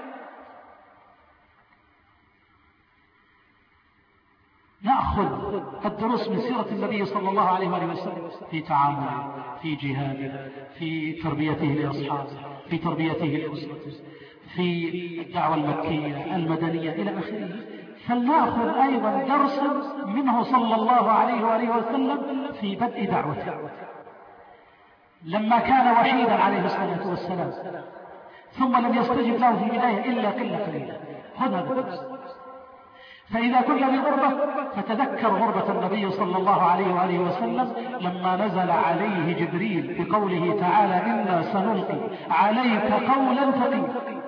نأخذ الدروس من سيرة النبي صلى الله عليه وآله وسلم في تعامله، في جهاده، في تربيته لأصحابه، في تربيته لأسرته، في الدعوة المكية المدنية إلى آخره. فلنأخذ أيضا درس منه صلى الله عليه وآله وسلم في بدء دعوته، لما كان وحيدا عليه الصلاة والسلام ثم لم يستجب له في البداية إلا قلة قليلة. خذ هذا الدرس. فإذا كنت بغربة فتذكر غربة النبي صلى الله عليه وآله وسلم لما نزل عليه جبريل بقوله تعالى: إنا سنلقي عليك قولا ثقيلا.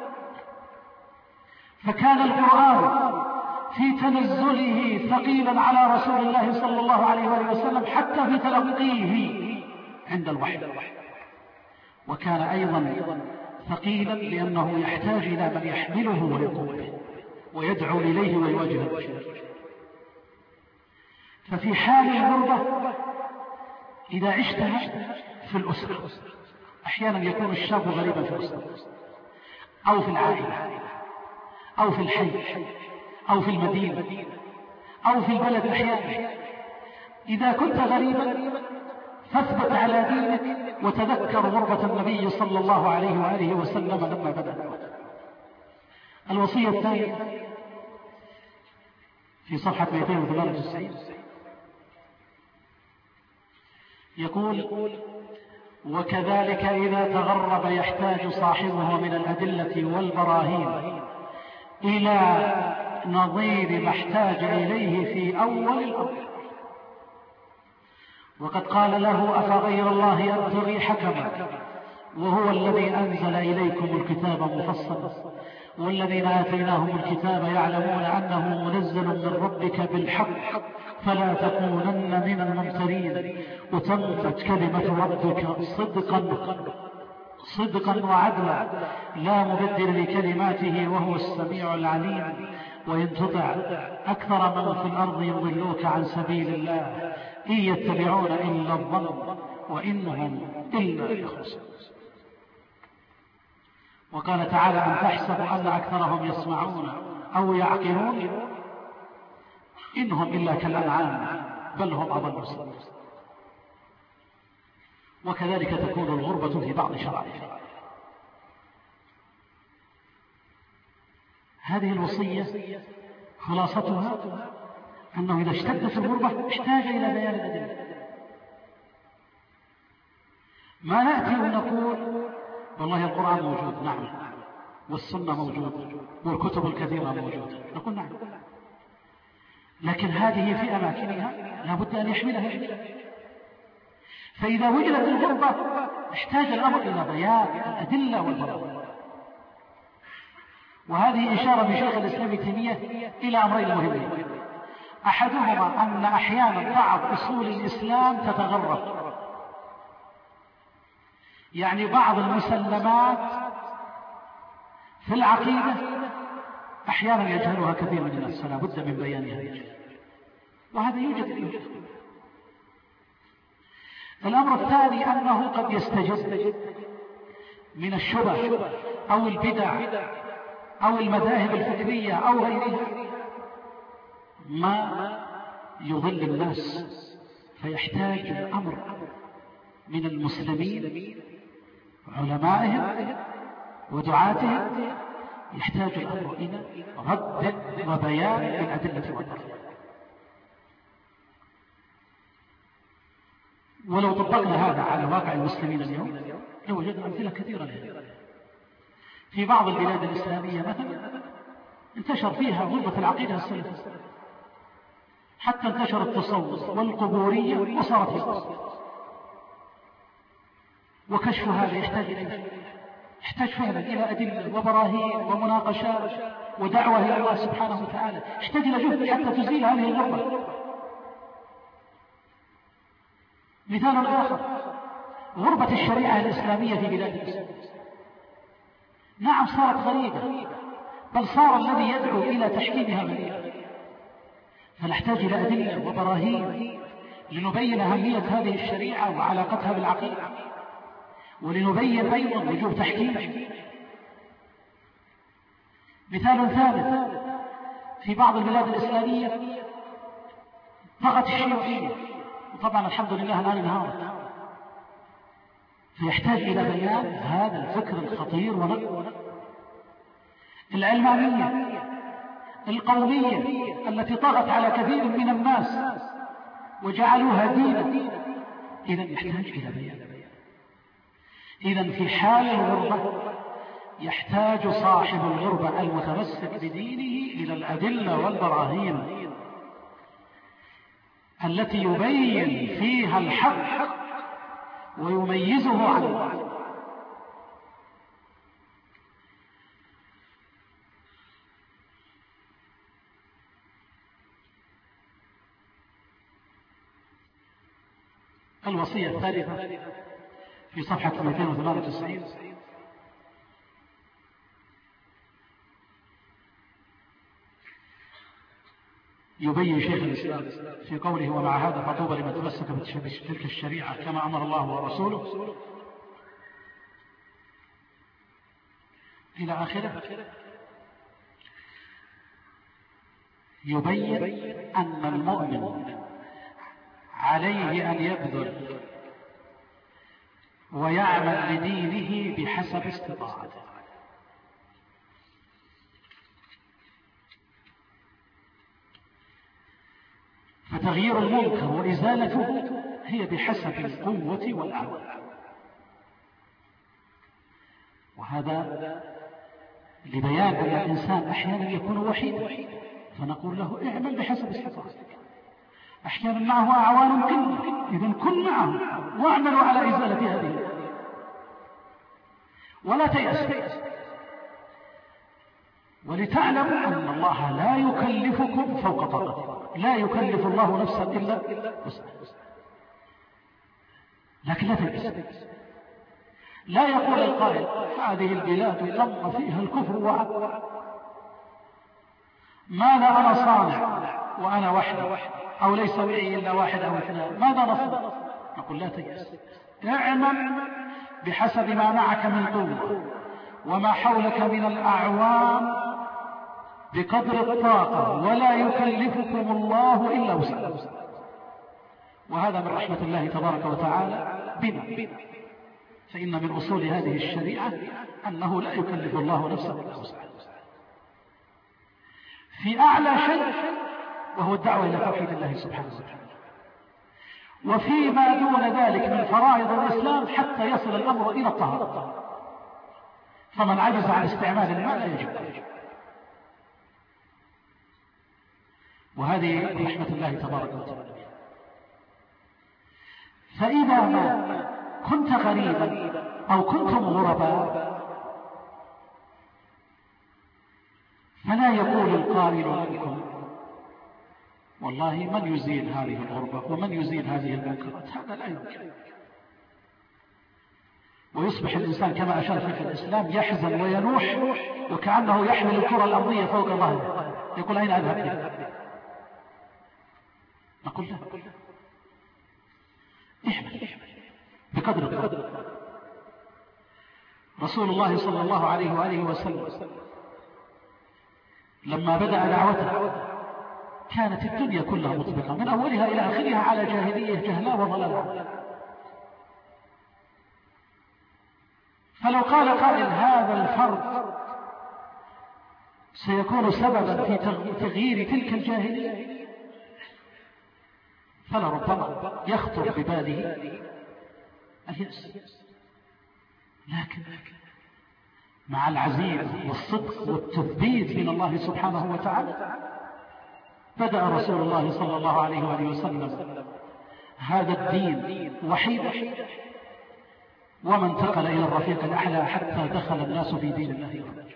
فكان القرآن في تنزله ثقيلا على رسول الله صلى الله عليه وآله وسلم حتى في تلقيه عند الوحي، وكان أيضا ثقيلا لأنه يحتاج إلى من يحمله ويقوم به ويدعو إليه ويواجه البشر. ففي حال الغربة إذا عشتها في الأسرة، أحيانا يكون الشاب غريبا في الأسرة أو في العائلة أو في الحي أو في المدينة أو في البلد أحيانا. إذا كنت غريبا فاثبت على دينك وتذكر غربة النبي صلى الله عليه وآله وسلم لما بدأ. الوصية الثانية في صفحة مئتين وثمانية وتسعين يقول: وكذلك إذا تغرب يحتاج صاحبه من الأدلة والبراهين إلى نظير ما احتاج إليه في أول الأمر. وقد قال له: أفغير الله أبتغي حكما وهو الذي أنزل إليكم الكتاب مفصلا والذين آتيناهم الكتاب يعلمون أنه منزل من ربك بالحق فلا تكونن من الممترين وتمت كلمة ربك صدقا صدقا وعدلا لا مبدل لكلماته وهو السميع العليم وإن تطع أكثر من في الأرض يضلوك عن سبيل الله إن يتبعون إلا الظن وإنهم إلا يخرصون. وقال تعالى: أن تحسب أن أكثرهم يسمعون أو يعقلون إنهم إلا كالأنعام بل هم أضل سبيلا. وكذلك تكون الغربة في بعض شرائعها. هذه الوصية خلاصتها أنه إذا اشتدت الغربة احتاج إلى بيان الأدلة. ما نأتي ونقول والله القرآن موجود، نعم، والسنة موجودة والكتب الكثيرة موجودة، نقول نعم، لكن هذه في أماكنها لابد أن يحملها. فإذا وجدت الغربة احتاج الأمر إلى بيان الأدلة والبراهين. وهذه إشارة من شيخ الإسلام ابن تيمية إلى أمرين مهمين: أحدهما أن أحيانا بعض أصول الإسلام تتغرب، يعني بعض المسلمات في العقيدة أحيانا يجهلها كثير من الناس فلا بد من بيانها، وهذا يوجد فيه. الأمر الثاني أنه قد يستجد من الشبه أو البدع أو المذاهب الفكرية أو غيرها ما يضل الناس فيحتاج الأمر من المسلمين علمائهم ودعاتهم، يحتاج الأمر إلى رد وبيان للأدلة والبراهين. ولو طبقنا هذا على واقع المسلمين اليوم لوجدنا أمثلة كثيرة لها. في بعض البلاد الإسلامية مثلا انتشر فيها غربة العقيدة السلفية، حتى انتشر التصوف والقبورية وصارت هي. وكشف هذا يحتاج إليه، يحتاج فعلا إلى أدلة وبراهين ومناقشات ودعوة إلى الله سبحانه وتعالى، يحتاج إلى جهد حتى تزيل هذه الغربة. مثال آخر، غربة الشريعة الإسلامية في بلاد الإسلام. نعم صارت غريبة، بل صار الذي يدعو إلى تحكيمها غريبا، فنحتاج إلى أدلة وبراهين لنبين أهمية هذه الشريعة وعلاقتها بالعقيدة، ولنبين أيضا وجوب تحكيمها. مثال ثالث، في بعض البلاد الإسلامية طغت الشيوعية، وطبعا الحمد لله الآن انهارت، فيحتاج إلى بيان هذا الفكر الخطير ونقل. العلمانية القومية التي طغت على كثير من الناس وجعلوها دينا، إذن يحتاج إلى بيان. إذن في حال الغربة يحتاج صاحب الغربة المتمسك بدينه إلى الأدلة والبراهين التي يبين فيها الحق ويميزه عن الباطل. الوصية الثالثة في صفحة مئتين وثمانية وتسعين، يبين شيخ الإسلام في قوله: ومع هذا فطوبى لمن تمسك بتلك الشريعة كما أمر الله ورسوله إلى آخره. يبين أن المؤمن عليه أن يبذل ويعمل لدينه بحسب استطاعته، فتغيير المنكر وإزالته هي بحسب القوة والعون. وهذا لبيان أن الإنسان أحيانا يكون وحيدا، فنقول له اعمل بحسب استطاعتك. أحيانا معه أعوان قلة، إذن كن معه واعملوا على إزالة هذه ولا تيأس. ولتعلموا أن الله لا يكلفكم فوق طاقتكم، لا يكلف الله نفسا إلا وسعها، لكن لا تيأس. لا يقول القائل هذه البلاد تم فيها الكفر وعد، ماذا أنا صانع وأنا وحدي، أو ليس معي إلا واحد أو اثنان، ماذا نصنع؟ نقول لا تيأس، اعمل بحسب ما معك من قوة وما حولك من الأعوان بقدر الطاقة، ولا يكلفكم الله إلا وسعها. وهذا من رحمة الله تبارك وتعالى بنا، فإن من أصول هذه الشريعة أنه لا يكلف الله نفسا إلا وسعها في أعلى شيء، وهو الدعوة إلى توحيد الله سبحانه وتعالى، وفيما دون ذلك من فرائض الإسلام حتى يصل الأمر إلى الطهارة. فمن عجز عن استعمال المال لا يجب. وهذه رحمة الله تبارك وتعالى. فإذا ما كنت غريبا أو كنتم غرباء فلا يقول القائل منكم والله من يزيل هذه الغربة ومن يزيل هذه المنكرات، هذا لا يمكن. ويصبح الإنسان كما أشار في الإسلام يحزن وينوح وكأنه يحمل الكرة الأرضية فوق ظهره، يقول أين أذهب إليه؟ نقول لا، احمل بقدر الطاقة. رسول الله صلى الله عليه وآله وسلم لما بدأ دعوته كانت الدنيا كلها مطبقة من أولها إلى آخرها على جاهلية جهلاء وضلال. فلو قال قائل هذا الفرق سيكون سببا في تغيير تلك الجاهلية، فلربما يخطر بباله اليأس، لكن مع العزيمة والصدق والتثبيت من الله سبحانه وتعالى بدأ رسول الله صلى الله عليه وآله وسلم هذا الدين وحيدا، وما انتقل إلى الرفيق الأعلى حتى دخل الناس في دين الله أفواجا.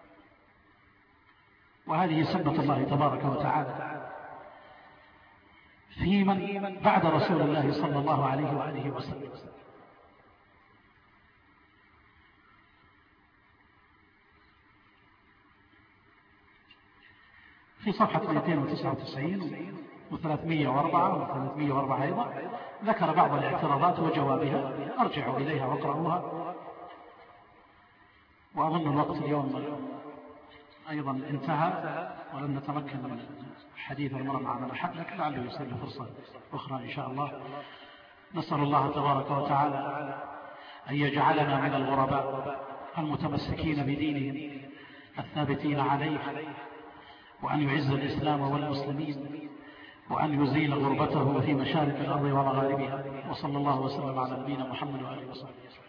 وهذه سنة الله تبارك وتعالى في من بعد رسول الله صلى الله عليه وآله وسلم. في صفحة مئتين وتسعة وتسعين وثلاثمئة وأربعة وثلاثمئة وأربعة أيضا ذكر بعض الاعتراضات وجوابها، أرجعوا إليها واقرأوها. وأظن الوقت اليوم أيضا انتهى ولم نتمكن من حديث المرة مع من أحد، لكن لعله يصير فرصة أخرى إن شاء الله. نسأل الله تبارك وتعالى أن يجعلنا من الغرباء المتمسكين بدينهم الثابتين عليه، وأن يعز الإسلام والمسلمين، وأن يزيل غربته في مشارق الأرض ومغاربها. وصلى الله وسلم على نبينا محمد وآله وصحبه وسلم.